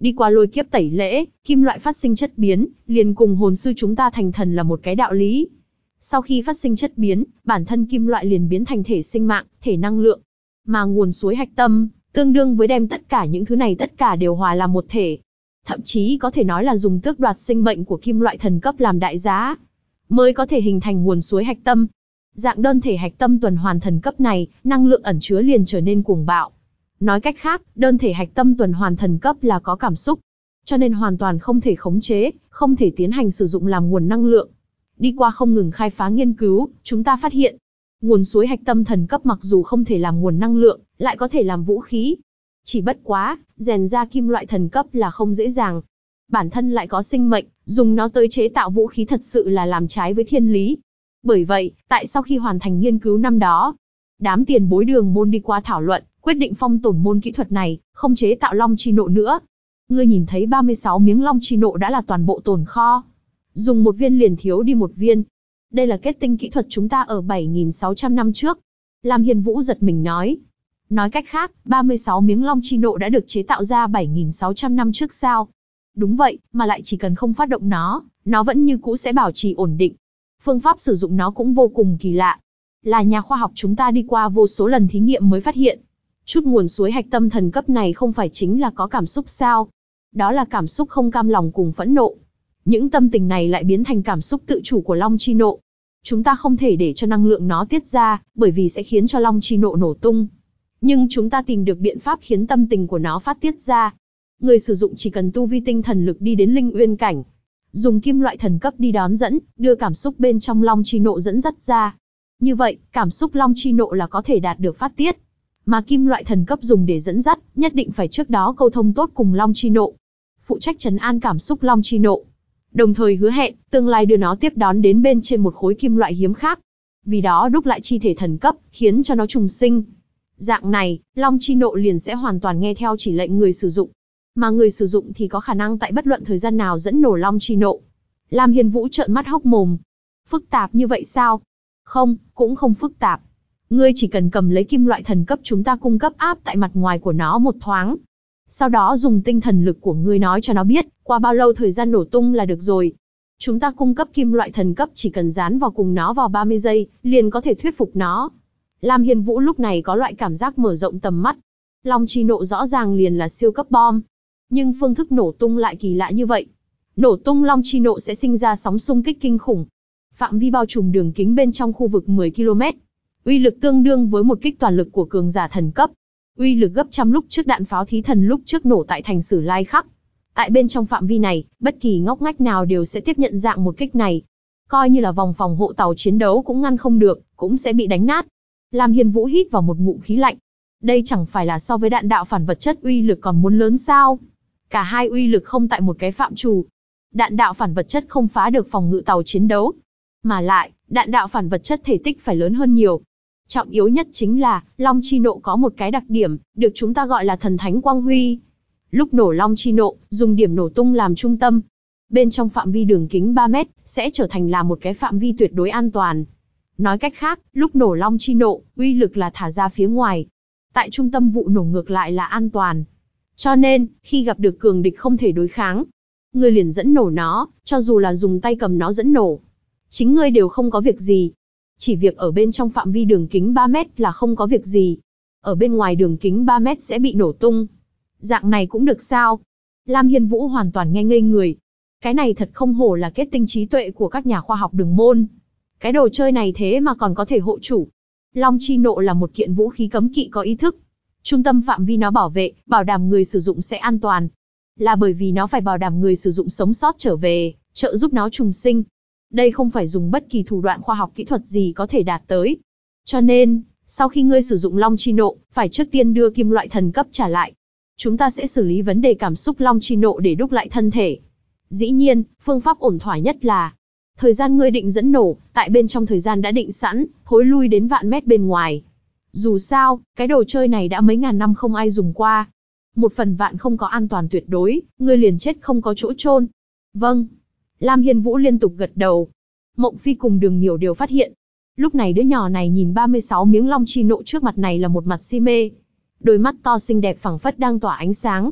Đi qua lôi kiếp tẩy lễ, kim loại phát sinh chất biến, liền cùng hồn sư chúng ta thành thần là một cái đạo lý. Sau khi phát sinh chất biến, bản thân kim loại liền biến thành thể sinh mạng, thể năng lượng. Mà nguồn suối hạch tâm, tương đương với đem tất cả những thứ này tất cả đều hòa làm một thể. Thậm chí có thể nói là dùng tước đoạt sinh mệnh của kim loại thần cấp làm đại giá, mới có thể hình thành nguồn suối hạch tâm. Dạng đơn thể hạch tâm tuần hoàn thần cấp này, năng lượng ẩn chứa liền trở nên cuồng bạo. Nói cách khác, đơn thể hạch tâm tuần hoàn thần cấp là có cảm xúc, cho nên hoàn toàn không thể khống chế, không thể tiến hành sử dụng làm nguồn năng lượng. Đi qua không ngừng khai phá nghiên cứu, chúng ta phát hiện, nguồn suối hạch tâm thần cấp mặc dù không thể làm nguồn năng lượng, lại có thể làm vũ khí. Chỉ bất quá, rèn ra kim loại thần cấp là không dễ dàng. Bản thân lại có sinh mệnh, dùng nó tới chế tạo vũ khí thật sự là làm trái với thiên lý. Bởi vậy, tại sau khi hoàn thành nghiên cứu năm đó, đám tiền bối Đường môn đi qua thảo luận, quyết định phong tồn môn kỹ thuật này, không chế tạo long chi nộ nữa. Ngươi nhìn thấy 36 miếng long chi nộ đã là toàn bộ tồn kho. Dùng một viên liền thiếu đi một viên. Đây là kết tinh kỹ thuật chúng ta ở 7.600 năm trước. Lam Hiên Vũ giật mình nói. Nói cách khác, 36 miếng long chi nộ đã được chế tạo ra 7.600 năm trước sao? Đúng vậy, mà lại chỉ cần không phát động nó vẫn như cũ sẽ bảo trì ổn định. Phương pháp sử dụng nó cũng vô cùng kỳ lạ. Là nhà khoa học chúng ta đi qua vô số lần thí nghiệm mới phát hiện. Chút nguồn suối hạch tâm thần cấp này không phải chính là có cảm xúc sao? Đó là cảm xúc không cam lòng cùng phẫn nộ. Những tâm tình này lại biến thành cảm xúc tự chủ của long chi nộ. Chúng ta không thể để cho năng lượng nó tiết ra, bởi vì sẽ khiến cho long chi nộ nổ tung. Nhưng chúng ta tìm được biện pháp khiến tâm tình của nó phát tiết ra. Người sử dụng chỉ cần tu vi tinh thần lực đi đến linh uyên cảnh, dùng kim loại thần cấp đi đón dẫn, đưa cảm xúc bên trong long chi nộ dẫn dắt ra. Như vậy, cảm xúc long chi nộ là có thể đạt được phát tiết. Mà kim loại thần cấp dùng để dẫn dắt, nhất định phải trước đó câu thông tốt cùng long chi nộ, phụ trách trấn an cảm xúc long chi nộ, đồng thời hứa hẹn tương lai đưa nó tiếp đón đến bên trên một khối kim loại hiếm khác. Vì đó đúc lại chi thể thần cấp, khiến cho nó trùng sinh. Dạng này, long chi nộ liền sẽ hoàn toàn nghe theo chỉ lệnh người sử dụng. Mà người sử dụng thì có khả năng tại bất luận thời gian nào dẫn nổ long chi nộ. Lam Hiên Vũ trợn mắt hốc mồm. Phức tạp như vậy sao? Không, cũng không phức tạp. Ngươi chỉ cần cầm lấy kim loại thần cấp chúng ta cung cấp áp tại mặt ngoài của nó một thoáng. Sau đó dùng tinh thần lực của ngươi nói cho nó biết, qua bao lâu thời gian nổ tung là được rồi. Chúng ta cung cấp kim loại thần cấp chỉ cần dán vào cùng nó vào 30 giây, liền có thể thuyết phục nó. Lam Hiên Vũ lúc này có loại cảm giác mở rộng tầm mắt. Long chi nộ rõ ràng liền là siêu cấp bom. Nhưng phương thức nổ tung lại kỳ lạ như vậy. Nổ tung long chi nộ sẽ sinh ra sóng xung kích kinh khủng. Phạm vi bao trùm đường kính bên trong khu vực 10 km. Uy lực tương đương với một kích toàn lực của cường giả thần cấp. Uy lực gấp trăm lúc trước đạn pháo thí thần lúc trước nổ tại thành Sử Lai Khắc. Tại bên trong phạm vi này, bất kỳ ngóc ngách nào đều sẽ tiếp nhận dạng một kích này. Coi như là vòng phòng hộ tàu chiến đấu cũng ngăn không được, cũng sẽ bị đánh nát. Lam Hiên Vũ hít vào một ngụm khí lạnh. Đây chẳng phải là so với đạn đạo phản vật chất uy lực còn muốn lớn sao? Cả hai uy lực không tại một cái phạm trù. Đạn đạo phản vật chất không phá được phòng ngự tàu chiến đấu. Mà lại, đạn đạo phản vật chất thể tích phải lớn hơn nhiều. Trọng yếu nhất chính là, long chi nộ có một cái đặc điểm, được chúng ta gọi là thần thánh quang huy. Lúc nổ long chi nộ, dùng điểm nổ tung làm trung tâm. Bên trong phạm vi đường kính 3 mét, sẽ trở thành là một cái phạm vi tuyệt đối an toàn. Nói cách khác, lúc nổ long chi nộ, uy lực là thả ra phía ngoài. Tại trung tâm vụ nổ ngược lại là an toàn. Cho nên, khi gặp được cường địch không thể đối kháng, ngươi liền dẫn nổ nó, cho dù là dùng tay cầm nó dẫn nổ. Chính ngươi đều không có việc gì. Chỉ việc ở bên trong phạm vi đường kính 3 mét là không có việc gì. Ở bên ngoài đường kính 3 mét sẽ bị nổ tung. Dạng này cũng được sao? Lam Hiên Vũ hoàn toàn nghe ngây người. Cái này thật không hổ là kết tinh trí tuệ của các nhà khoa học Đường môn. Cái đồ chơi này thế mà còn có thể hộ chủ. Long chi nộ là một kiện vũ khí cấm kỵ có ý thức. Trung tâm phạm vi nó bảo vệ, bảo đảm người sử dụng sẽ an toàn. Là bởi vì nó phải bảo đảm người sử dụng sống sót trở về, trợ giúp nó trùng sinh. Đây không phải dùng bất kỳ thủ đoạn khoa học kỹ thuật gì có thể đạt tới. Cho nên, sau khi ngươi sử dụng long chi nộ, phải trước tiên đưa kim loại thần cấp trả lại. Chúng ta sẽ xử lý vấn đề cảm xúc long chi nộ để đúc lại thân thể. Dĩ nhiên, phương pháp ổn thỏa nhất là thời gian ngươi định dẫn nổ, tại bên trong thời gian đã định sẵn, thối lui đến vạn mét bên ngoài. Dù sao, cái đồ chơi này đã mấy ngàn năm không ai dùng qua. Một phần vạn không có an toàn tuyệt đối, ngươi liền chết không có chỗ chôn. Vâng. Lam Hiên Vũ liên tục gật đầu. Mộng Phi cùng Đường Nhiểu đều phát hiện. Lúc này đứa nhỏ này nhìn 36 miếng long chi nộ trước mặt này là một mặt si mê. Đôi mắt to xinh đẹp phẳng phất đang tỏa ánh sáng.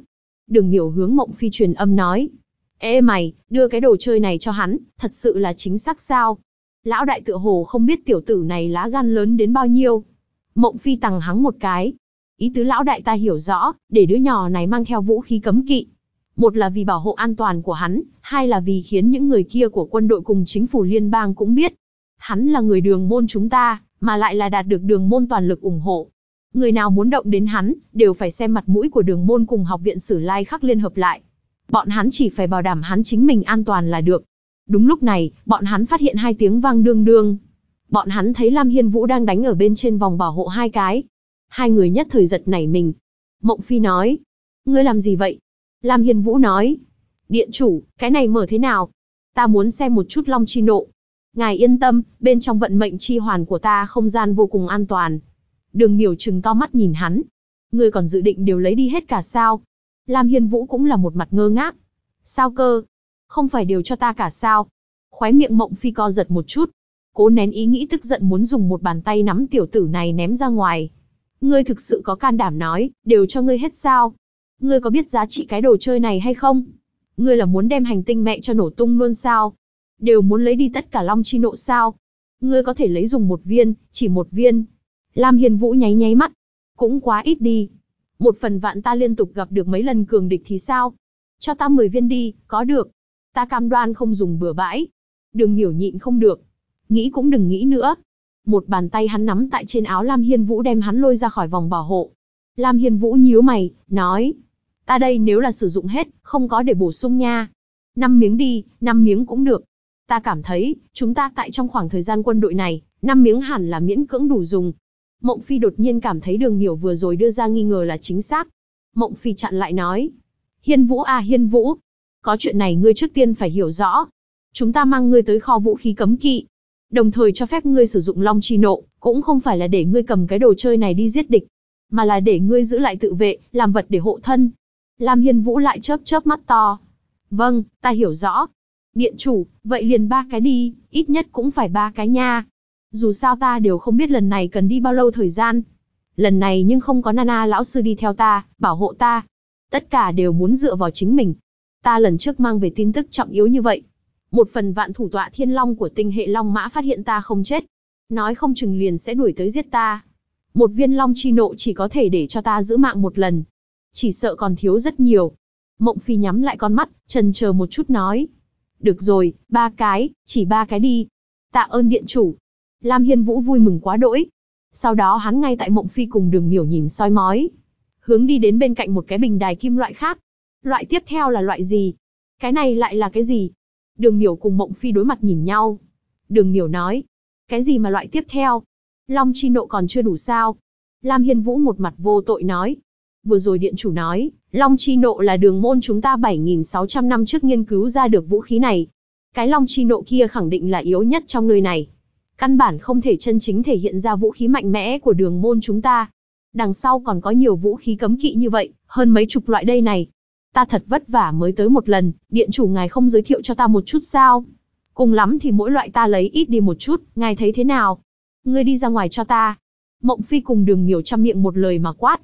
Đường Miểu hướng Mộng Phi truyền âm nói. Ê mày, đưa cái đồ chơi này cho hắn, thật sự là chính xác sao? Lão đại tựa hồ không biết tiểu tử này lá gan lớn đến bao nhiêu. Mộng Phi tằng hắng một cái. Ý tứ lão đại ta hiểu rõ, để đứa nhỏ này mang theo vũ khí cấm kỵ. Một là vì bảo hộ an toàn của hắn, hai là vì khiến những người kia của quân đội cùng chính phủ liên bang cũng biết. Hắn là người Đường môn chúng ta, mà lại là đạt được Đường môn toàn lực ủng hộ. Người nào muốn động đến hắn, đều phải xem mặt mũi của Đường môn cùng Học viện Sử Lai Khắc liên hợp lại. Bọn hắn chỉ phải bảo đảm hắn chính mình an toàn là được. Đúng lúc này, bọn hắn phát hiện hai tiếng vang đương đương. Bọn hắn thấy Lam Hiên Vũ đang đánh ở bên trên vòng bảo hộ hai cái. Hai người nhất thời giật nảy mình. Mộng Phi nói. Ngươi làm gì vậy? Lam Hiên Vũ nói. Điện chủ, cái này mở thế nào? Ta muốn xem một chút Long Chi Nộ. Ngài yên tâm, bên trong vận mệnh chi hoàn của ta không gian vô cùng an toàn. Đường Miểu trừng to mắt nhìn hắn. Ngươi còn dự định đều lấy đi hết cả sao? Lam Hiên Vũ cũng là một mặt ngơ ngác. Sao cơ? Không phải đều cho ta cả sao? Khóe miệng Mộng Phi co giật một chút. Cố nén ý nghĩ tức giận muốn dùng một bàn tay nắm tiểu tử này ném ra ngoài. Ngươi thực sự có can đảm nói, đều cho ngươi hết sao? Ngươi có biết giá trị cái đồ chơi này hay không? Ngươi là muốn đem hành tinh mẹ cho nổ tung luôn sao? Đều muốn lấy đi tất cả Long Chi Nộ sao? Ngươi có thể lấy dùng một viên, chỉ một viên. Lam Hiên Vũ nháy nháy mắt. Cũng quá ít đi. Một phần vạn ta liên tục gặp được mấy lần cường địch thì sao? Cho ta 10 viên đi, có được. Ta cam đoan không dùng bừa bãi. Đường Miểu nhịn không được. Nghĩ cũng đừng nghĩ nữa. Một bàn tay hắn nắm tại trên áo Lam Hiên Vũ đem hắn lôi ra khỏi vòng bảo hộ. Lam Hiên Vũ nhíu mày, nói. Ta đây nếu là sử dụng hết, không có để bổ sung nha. 5 miếng đi, 5 miếng cũng được. Ta cảm thấy, chúng ta tại trong khoảng thời gian quân đội này, 5 miếng hẳn là miễn cưỡng đủ dùng. Mộng Phi đột nhiên cảm thấy Đường Miểu vừa rồi đưa ra nghi ngờ là chính xác. Mộng Phi chặn lại nói. Hiên Vũ à Hiên Vũ. Có chuyện này ngươi trước tiên phải hiểu rõ. Chúng ta mang ngươi tới kho vũ khí cấm kỵ. Đồng thời cho phép ngươi sử dụng Long Chi Nộ, cũng không phải là để ngươi cầm cái đồ chơi này đi giết địch. Mà là để ngươi giữ lại tự vệ, làm vật để hộ thân. Lam Hiên Vũ lại chớp chớp mắt to. Vâng, ta hiểu rõ. Điện chủ, vậy liền 3 cái đi, ít nhất cũng phải 3 cái nha. Dù sao ta đều không biết lần này cần đi bao lâu thời gian. Lần này nhưng không có Nana lão sư đi theo ta, bảo hộ ta. Tất cả đều muốn dựa vào chính mình. Ta lần trước mang về tin tức trọng yếu như vậy. Một phần vạn thủ tọa thiên long của tinh hệ Long Mã phát hiện ta không chết. Nói không chừng liền sẽ đuổi tới giết ta. Một viên Long Chi Nộ chỉ có thể để cho ta giữ mạng một lần. Chỉ sợ còn thiếu rất nhiều. Mộng Phi nhắm lại con mắt, chần chờ một chút nói. Được rồi, 3 cái, chỉ 3 cái đi. Tạ ơn điện chủ. Lam Hiên Vũ vui mừng quá đỗi. Sau đó hắn ngay tại Mộng Phi cùng Đường Miểu nhìn soi mói. Hướng đi đến bên cạnh một cái bình đài kim loại khác. Loại tiếp theo là loại gì? Cái này lại là cái gì? Đường Miểu cùng Mộng Phi đối mặt nhìn nhau. Đường Miểu nói. Cái gì mà loại tiếp theo? Long Chi Nộ còn chưa đủ sao? Lam Hiên Vũ một mặt vô tội nói. Vừa rồi điện chủ nói, Long Chi Nộ là Đường môn chúng ta 7.600 năm trước nghiên cứu ra được vũ khí này. Cái Long Chi Nộ kia khẳng định là yếu nhất trong nơi này. Căn bản không thể chân chính thể hiện ra vũ khí mạnh mẽ của Đường môn chúng ta. Đằng sau còn có nhiều vũ khí cấm kỵ như vậy, hơn mấy chục loại đây này. Ta thật vất vả mới tới một lần, điện chủ ngài không giới thiệu cho ta một chút sao? Cùng lắm thì mỗi loại ta lấy ít đi một chút, ngài thấy thế nào? Ngươi đi ra ngoài cho ta. Mộng Phi cùng Đường Miểu trăm miệng một lời mà quát.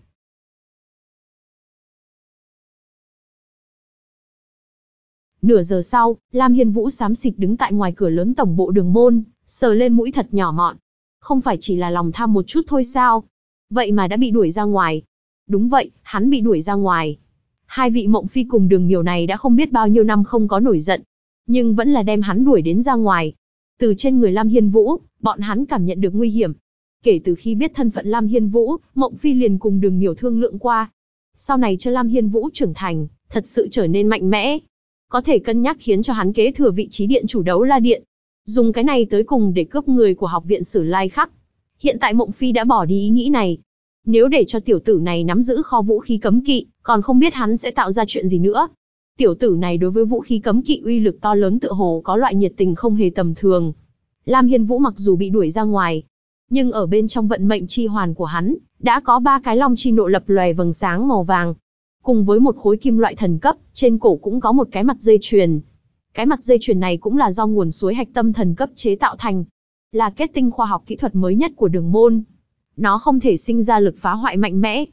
Nửa giờ sau, Lam Hiên Vũ xám xịt đứng tại ngoài cửa lớn tổng bộ Đường môn, sờ lên mũi thật nhỏ mọn. Không phải chỉ là lòng tham một chút thôi sao? Vậy mà đã bị đuổi ra ngoài. Đúng vậy, hắn bị đuổi ra ngoài. Hai vị Mộng Phi cùng Đường Miểu này đã không biết bao nhiêu năm không có nổi giận, nhưng vẫn là đem hắn đuổi đến ra ngoài. Từ trên người Lam Hiên Vũ, bọn hắn cảm nhận được nguy hiểm. Kể từ khi biết thân phận Lam Hiên Vũ, Mộng Phi liền cùng Đường Miểu thương lượng qua. Sau này cho Lam Hiên Vũ trưởng thành, thật sự trở nên mạnh mẽ. Có thể cân nhắc khiến cho hắn kế thừa vị trí điện chủ Đấu La Điện. Dùng cái này tới cùng để cướp người của Học viện Sử Lai Khắc. Hiện tại Mộng Phi đã bỏ đi ý nghĩ này. Nếu để cho tiểu tử này nắm giữ kho vũ khí cấm kỵ, còn không biết hắn sẽ tạo ra chuyện gì nữa. Tiểu tử này đối với vũ khí cấm kỵ uy lực to lớn tựa hồ có loại nhiệt tình không hề tầm thường. Lam Hiên Vũ mặc dù bị đuổi ra ngoài, nhưng ở bên trong vận mệnh chi hoàn của hắn, đã có 3 cái Long Chi Nộ lập lòe vầng sáng màu vàng. Cùng với một khối kim loại thần cấp, trên cổ cũng có một cái mặt dây chuyền. Cái mặt dây chuyền này cũng là do nguồn suối hạch tâm thần cấp chế tạo thành. Là kết tinh khoa học kỹ thuật mới nhất của Đường môn. Nó không thể sinh ra lực phá hoại mạnh mẽ.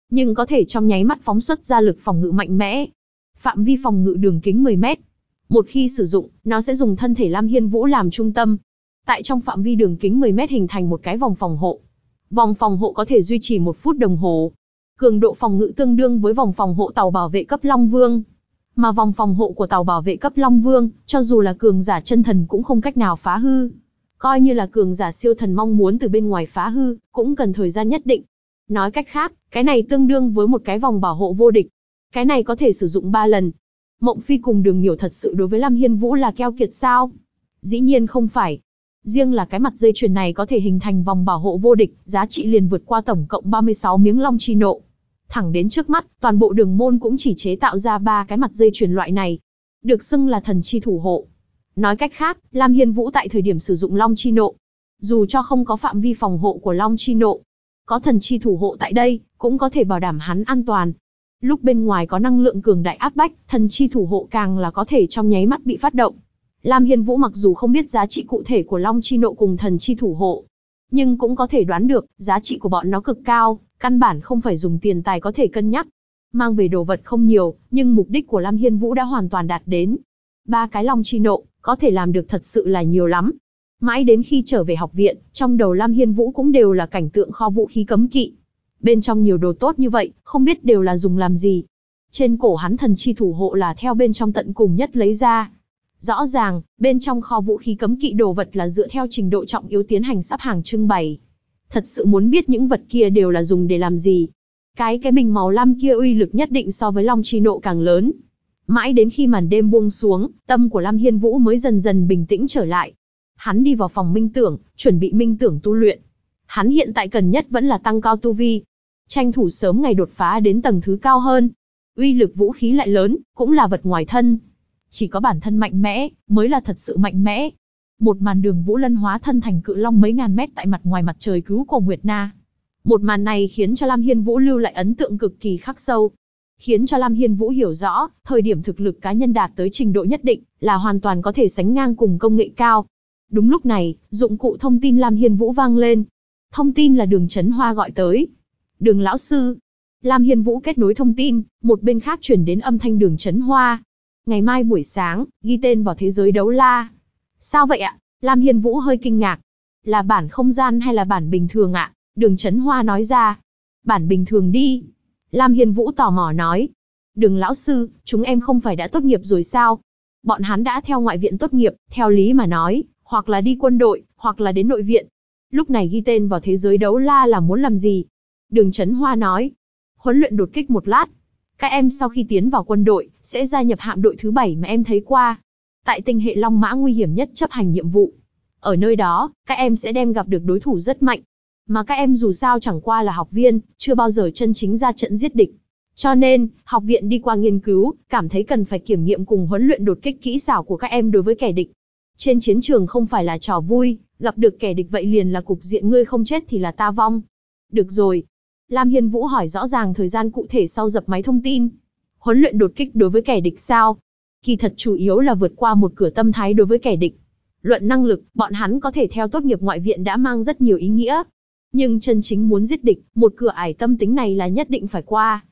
nhưng có thể trong nháy mắt phóng xuất ra lực phòng ngự mạnh mẽ. Phạm vi phòng ngự đường kính 10 mét. Một khi sử dụng, nó sẽ dùng thân thể Lam Hiên Vũ làm trung tâm. Tại trong phạm vi đường kính 10 mét hình thành một cái vòng phòng hộ. Vòng phòng hộ có thể duy trì 1 phút đồng hồ. Cường độ phòng ngự tương đương với vòng phòng hộ tàu bảo vệ cấp Long Vương. Mà vòng phòng hộ của tàu bảo vệ cấp Long Vương, cho dù là cường giả chân thần cũng không cách nào phá hư. Coi như là cường giả siêu thần mong muốn từ bên ngoài phá hư, cũng cần thời gian nhất định. Nói cách khác, cái này tương đương với một cái vòng bảo hộ vô địch. Cái này có thể sử dụng 3 lần. Mộng Phi cùng Đường Miểu thật sự đối với Lam Hiên Vũ là keo kiệt sao? Dĩ nhiên không phải. Riêng là cái mặt dây chuyền này có thể hình thành vòng bảo hộ vô địch, giá trị liền vượt qua tổng cộng 36 miếng long chi nộ. Thẳng đến trước mắt, toàn bộ đường môn cũng chỉ chế tạo ra 3 cái mặt dây chuyền loại này. Được xưng là thần chi thủ hộ. Nói cách khác, Lam Hiên Vũ tại thời điểm sử dụng long chi nộ, dù cho không có phạm vi phòng hộ của long chi nộ, có thần chi thủ hộ tại đây, cũng có thể bảo đảm hắn an toàn. Lúc bên ngoài có năng lượng cường đại áp bách, thần chi thủ hộ càng là có thể trong nháy mắt bị phát động. Lam Hiên Vũ mặc dù không biết giá trị cụ thể của long chi nộ cùng thần chi thủ hộ, nhưng cũng có thể đoán được, giá trị của bọn nó cực cao, căn bản không phải dùng tiền tài có thể cân nhắc. Mang về đồ vật không nhiều, nhưng mục đích của Lam Hiên Vũ đã hoàn toàn đạt đến. 3 cái long chi nộ, có thể làm được thật sự là nhiều lắm. Mãi đến khi trở về học viện, trong đầu Lam Hiên Vũ cũng đều là cảnh tượng kho vũ khí cấm kỵ. Bên trong nhiều đồ tốt như vậy, không biết đều là dùng làm gì. Trên cổ hắn thần chi thủ hộ là theo bên trong tận cùng nhất lấy ra. Rõ ràng, bên trong kho vũ khí cấm kỵ đồ vật là dựa theo trình độ trọng yếu tiến hành sắp hàng trưng bày. Thật sự muốn biết những vật kia đều là dùng để làm gì. Cái bình màu lam kia uy lực nhất định so với long chi nộ càng lớn. Mãi đến khi màn đêm buông xuống, tâm của Lam Hiên Vũ mới dần dần bình tĩnh trở lại. Hắn đi vào phòng minh tưởng, chuẩn bị minh tưởng tu luyện. Hắn hiện tại cần nhất vẫn là tăng cao tu vi, tranh thủ sớm ngày đột phá đến tầng thứ cao hơn. Uy lực vũ khí lại lớn, cũng là vật ngoài thân. Chỉ có bản thân mạnh mẽ, mới là thật sự mạnh mẽ. Một màn Đường Vũ Lân hóa thân thành cự long mấy ngàn mét tại mặt ngoài mặt trời cứu cổ Nguyệt Na. Một màn này khiến cho Lam Hiên Vũ lưu lại ấn tượng cực kỳ khắc sâu. Khiến cho Lam Hiên Vũ hiểu rõ, thời điểm thực lực cá nhân đạt tới trình độ nhất định, là hoàn toàn có thể sánh ngang cùng công nghệ cao. Đúng lúc này, dụng cụ thông tin Lam Hiên Vũ vang lên. Thông tin là Đường Chấn Hoa gọi tới. Đường lão sư. Lam Hiên Vũ kết nối thông tin, một bên khác truyền đến âm thanh Đường Chấn Hoa. Ngày mai buổi sáng, ghi tên vào thế giới đấu la. Sao vậy ạ? Lam Hiên Vũ hơi kinh ngạc. Là bản không gian hay là bản bình thường ạ? Đường Chấn Hoa nói ra. Bản bình thường đi. Lam Hiên Vũ tò mò nói. Đường lão sư, chúng em không phải đã tốt nghiệp rồi sao? Bọn hắn đã theo ngoại viện tốt nghiệp, theo lý mà nói, hoặc là đi quân đội, hoặc là đến nội viện. Lúc này ghi tên vào thế giới đấu la là muốn làm gì? Đường Chấn Hoa nói. Huấn luyện đột kích một lát. Các em sau khi tiến vào quân đội, sẽ gia nhập hạm đội thứ 7 mà em thấy qua. Tại tinh hệ Long Mã nguy hiểm nhất chấp hành nhiệm vụ. Ở nơi đó, các em sẽ đem gặp được đối thủ rất mạnh. Mà các em dù sao chẳng qua là học viên, chưa bao giờ chân chính ra trận giết địch. Cho nên, học viện đi qua nghiên cứu, cảm thấy cần phải kiểm nghiệm cùng huấn luyện đột kích kỹ xảo của các em đối với kẻ địch. Trên chiến trường không phải là trò vui, gặp được kẻ địch vậy liền là cục diện ngươi không chết thì là ta vong. Được rồi. Lam Hiên Vũ hỏi rõ ràng thời gian cụ thể sau dập máy thông tin. Huấn luyện đột kích đối với kẻ địch sao? Kỳ thật chủ yếu là vượt qua một cửa tâm thái đối với kẻ địch. Luận năng lực, bọn hắn có thể theo tốt nghiệp ngoại viện đã mang rất nhiều ý nghĩa. Nhưng chân chính muốn giết địch, một cửa ải tâm tính này là nhất định phải qua.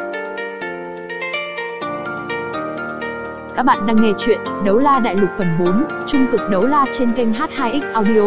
Các bạn đang nghe chuyện Đấu La Đại Lục phần 4, Trung cực đấu la trên kênh H2X Audio.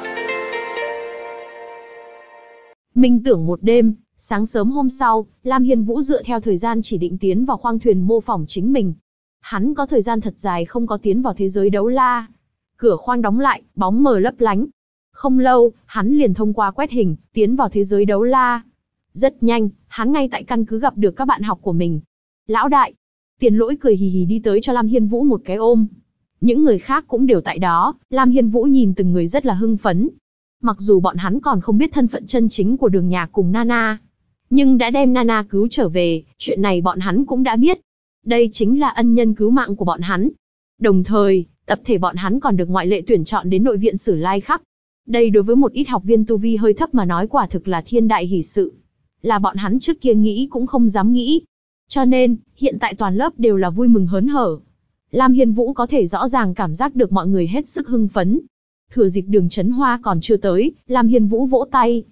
Minh tưởng một đêm, sáng sớm hôm sau, Lam Hiên Vũ dựa theo thời gian chỉ định tiến vào khoang thuyền mô phỏng chính mình. Hắn có thời gian thật dài không có tiến vào thế giới đấu la. Cửa khoang đóng lại, bóng mờ lấp lánh. Không lâu, hắn liền thông qua quét hình, tiến vào thế giới đấu la. Rất nhanh, hắn ngay tại căn cứ gặp được các bạn học của mình. Lão đại, Tiền Lỗi cười hì hì đi tới cho Lam Hiên Vũ một cái ôm. Những người khác cũng đều tại đó, Lam Hiên Vũ nhìn từng người rất là hưng phấn. Mặc dù bọn hắn còn không biết thân phận chân chính của Đường Nhạc cùng Nana, nhưng đã đem Nana cứu trở về, chuyện này bọn hắn cũng đã biết. Đây chính là ân nhân cứu mạng của bọn hắn. Đồng thời, tập thể bọn hắn còn được ngoại lệ tuyển chọn đến nội viện Sử Lai Khắc. Đây đối với một ít học viên tu vi hơi thấp mà nói quả thực là thiên đại hỷ sự. Là bọn hắn trước kia nghĩ cũng không dám nghĩ. Cho nên, hiện tại toàn lớp đều là vui mừng hớn hở. Lam Hiên Vũ có thể rõ ràng cảm giác được mọi người hết sức hưng phấn. Thừa dịp Đường Chấn Hoa còn chưa tới, Lam Hiên Vũ vỗ tay.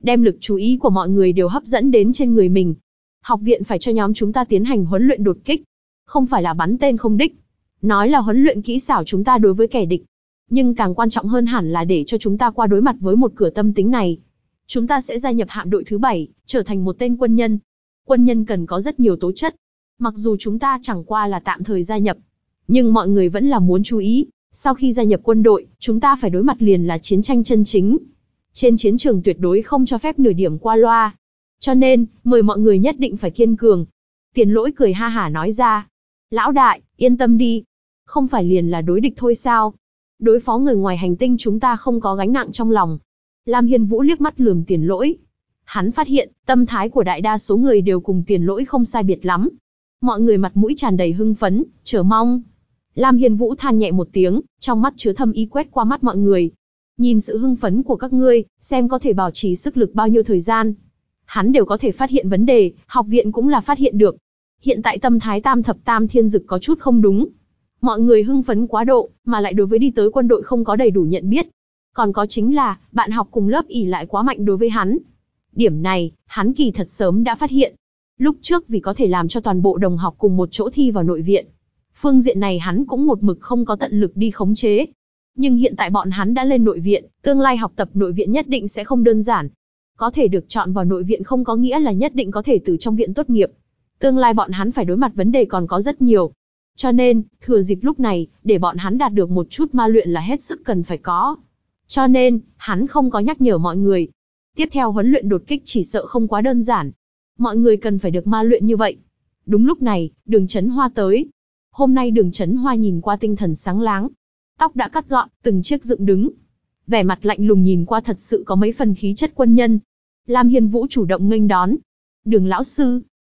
đem lực chú ý của mọi người đều hấp dẫn đến trên người mình. Học viện phải cho nhóm chúng ta tiến hành huấn luyện đột kích, không phải là bắn tên không đích. Nói là huấn luyện kỹ xảo chúng ta đối với kẻ địch, nhưng càng quan trọng hơn hẳn là để cho chúng ta qua đối mặt với một cửa tâm tính này. Chúng ta sẽ gia nhập hạm đội thứ 7, trở thành một tên quân nhân. Quân nhân cần có rất nhiều tố chất. Mặc dù chúng ta chẳng qua là tạm thời gia nhập, nhưng mọi người vẫn là muốn chú ý, sau khi gia nhập quân đội, chúng ta phải đối mặt liền là chiến tranh chân chính. Trên chiến trường tuyệt đối không cho phép nửa điểm qua loa. Cho nên, mời mọi người nhất định phải kiên cường. Tiền Lỗi cười ha hả nói ra. Lão đại, yên tâm đi. Không phải liền là đối địch thôi sao? Đối phó người ngoài hành tinh chúng ta không có gánh nặng trong lòng. Lam Hiên Vũ liếc mắt lườm Tiền Lỗi. Hắn phát hiện, tâm thái của đại đa số người đều cùng Tiền Lỗi không sai biệt lắm. Mọi người mặt mũi tràn đầy hưng phấn, chờ mong. Lam Hiên Vũ than nhẹ một tiếng, trong mắt chứa thâm ý quét qua mắt mọi người. Nhìn sự hưng phấn của các ngươi, xem có thể bảo trì sức lực bao nhiêu thời gian. Hắn đều có thể phát hiện vấn đề, học viện cũng là phát hiện được. Hiện tại tâm thái Tam Thập Tam Thiên Dực có chút không đúng. Mọi người hưng phấn quá độ, mà lại đối với đi tới quân đội không có đầy đủ nhận biết. Còn có chính là, bạn học cùng lớp ỷ lại quá mạnh đối với hắn. Điểm này, hắn kỳ thật sớm đã phát hiện. Lúc trước vì có thể làm cho toàn bộ đồng học cùng một chỗ thi vào nội viện. Phương diện này hắn cũng một mực không có tận lực đi khống chế. Nhưng hiện tại bọn hắn đã lên nội viện, tương lai học tập nội viện nhất định sẽ không đơn giản. Có thể được chọn vào nội viện không có nghĩa là nhất định có thể từ trong viện tốt nghiệp. Tương lai bọn hắn phải đối mặt vấn đề còn có rất nhiều. Cho nên, thừa dịp lúc này, để bọn hắn đạt được một chút ma luyện là hết sức cần phải có. Cho nên, hắn không có nhắc nhở mọi người. Tiếp theo huấn luyện đột kích chỉ sợ không quá đơn giản. Mọi người cần phải được ma luyện như vậy. Đúng lúc này, Đường Chấn Hoa tới. Hôm nay Đường Chấn Hoa nhìn qua tinh thần sáng láng. Tóc đã cắt gọn, từng chiếc dựng đứng. Vẻ mặt lạnh lùng nhìn qua thật sự có mấy phần khí chất quân nhân. Lam Hiên Vũ chủ động nghênh đón. Đường lão sư.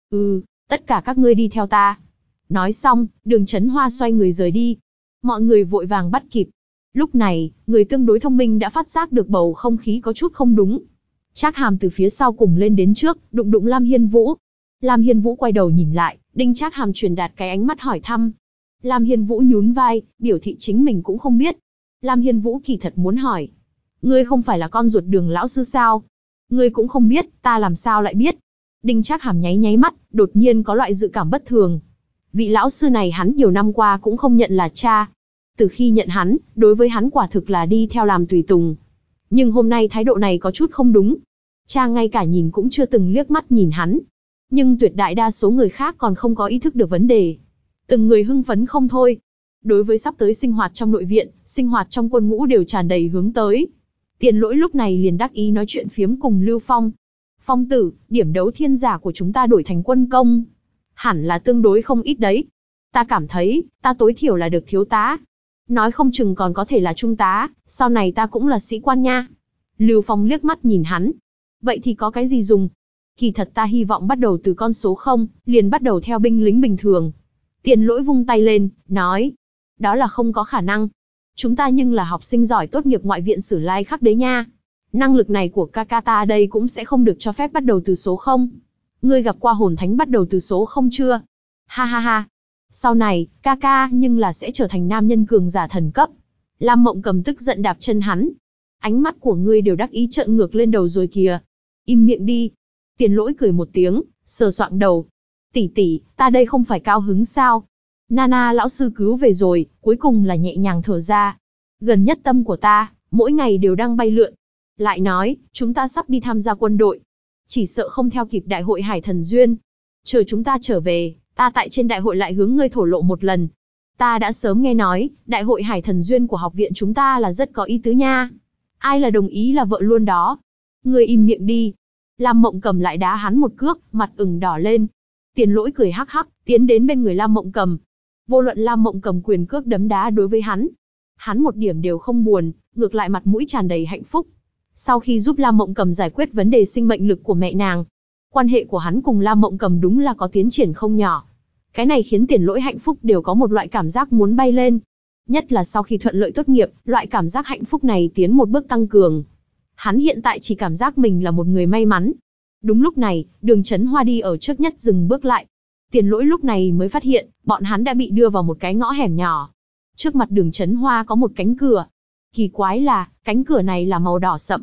Tất cả các ngươi đi theo ta. Nói xong, Đường Chấn Hoa xoay người rời đi. Mọi người vội vàng bắt kịp. Lúc này, người tương đối thông minh đã phát giác được bầu không khí có chút không đúng. Trác Hàm từ phía sau cùng lên đến trước, đụng đụng Lam Hiên Vũ. Lam Hiên Vũ quay đầu nhìn lại, Đinh Trác Hàm truyền đạt cái ánh mắt hỏi thăm. Lam Hiên Vũ nhún vai, biểu thị chính mình cũng không biết. Lam Hiên Vũ kỳ thật muốn hỏi. Ngươi không phải là con ruột Đường lão sư sao? Ngươi cũng không biết, ta làm sao lại biết? Đinh Trác Hàm nháy nháy mắt, đột nhiên có loại dự cảm bất thường. Vị lão sư này hắn nhiều năm qua cũng không nhận là cha. Từ khi nhận hắn, đối với hắn quả thực là đi theo làm tùy tùng. Nhưng hôm nay thái độ này có chút không đúng. Cha ngay cả nhìn cũng chưa từng liếc mắt nhìn hắn. Nhưng tuyệt đại đa số người khác còn không có ý thức được vấn đề. Từng người hưng phấn không thôi. Đối với sắp tới sinh hoạt trong nội viện, sinh hoạt trong quân ngũ đều tràn đầy hướng tới. Tiền Lỗi lúc này liền đắc ý nói chuyện phiếm cùng Lưu Phong. Phong tử, điểm đấu thiên giả của chúng ta đổi thành quân công. Hẳn là tương đối không ít đấy. Ta cảm thấy, ta tối thiểu là được thiếu tá. Nói không chừng còn có thể là trung tá, sau này ta cũng là sĩ quan nha. Lưu Phong liếc mắt nhìn hắn. Vậy thì có cái gì dùng? Kỳ thật ta hy vọng bắt đầu từ con số 0, liền bắt đầu theo binh lính bình thường. Tiền Lỗi vung tay lên, nói. Đó là không có khả năng. Chúng ta nhưng là học sinh giỏi tốt nghiệp ngoại viện Sử Lai Khắc đấy nha. Năng lực này của ca ta đây cũng sẽ không được cho phép bắt đầu từ số 0. Ngươi gặp qua hồn thánh bắt đầu từ số 0 chưa? Ha ha ha. Sau này, ca nhưng là sẽ trở thành nam nhân cường giả thần cấp. Lam Mộng Cầm tức giận đạp chân hắn. Ánh mắt của ngươi đều đắc ý trợn ngược lên đầu rồi kìa. Im miệng đi. Tiền Lỗi cười một tiếng, sờ soạng đầu. Tỷ tỷ, ta đây không phải cao hứng sao? Nana lão sư cứu về rồi, cuối cùng là nhẹ nhàng thở ra. Gần nhất tâm của ta, mỗi ngày đều đang bay lượn. Lại nói, chúng ta sắp đi tham gia quân đội. Chỉ sợ không theo kịp đại hội Hải Thần Duyên. Chờ chúng ta trở về, ta tại trên đại hội lại hướng ngươi thổ lộ một lần. Ta đã sớm nghe nói, đại hội Hải Thần Duyên của học viện chúng ta là rất có ý tứ nha. Ai là đồng ý là vợ luôn đó. Ngươi im miệng đi. Lam Mộng Cầm lại đá hắn một cước, mặt ửng đỏ lên. Tiền Lỗi cười hắc hắc, tiến đến bên người Lam Mộng Cầm. Vô luận Lam Mộng Cầm quyền cước đấm đá đối với hắn một điểm đều không buồn, ngược lại mặt mũi tràn đầy hạnh phúc. Sau khi giúp Lam Mộng Cầm giải quyết vấn đề sinh mệnh lực của mẹ nàng, quan hệ của hắn cùng Lam Mộng Cầm đúng là có tiến triển không nhỏ. Cái này khiến Tiền Lỗi hạnh phúc đều có một loại cảm giác muốn bay lên. Nhất là sau khi thuận lợi tốt nghiệp, loại cảm giác hạnh phúc này tiến một bước tăng cường. Hắn hiện tại chỉ cảm giác mình là một người may mắn. Đúng lúc này, Đường Chấn Hoa đi ở trước nhất dừng bước lại. Tiền Lỗi lúc này mới phát hiện, bọn hắn đã bị đưa vào một cái ngõ hẻm nhỏ. Trước mặt Đường Chấn Hoa có một cánh cửa. Kỳ quái là, cánh cửa này là màu đỏ sậm.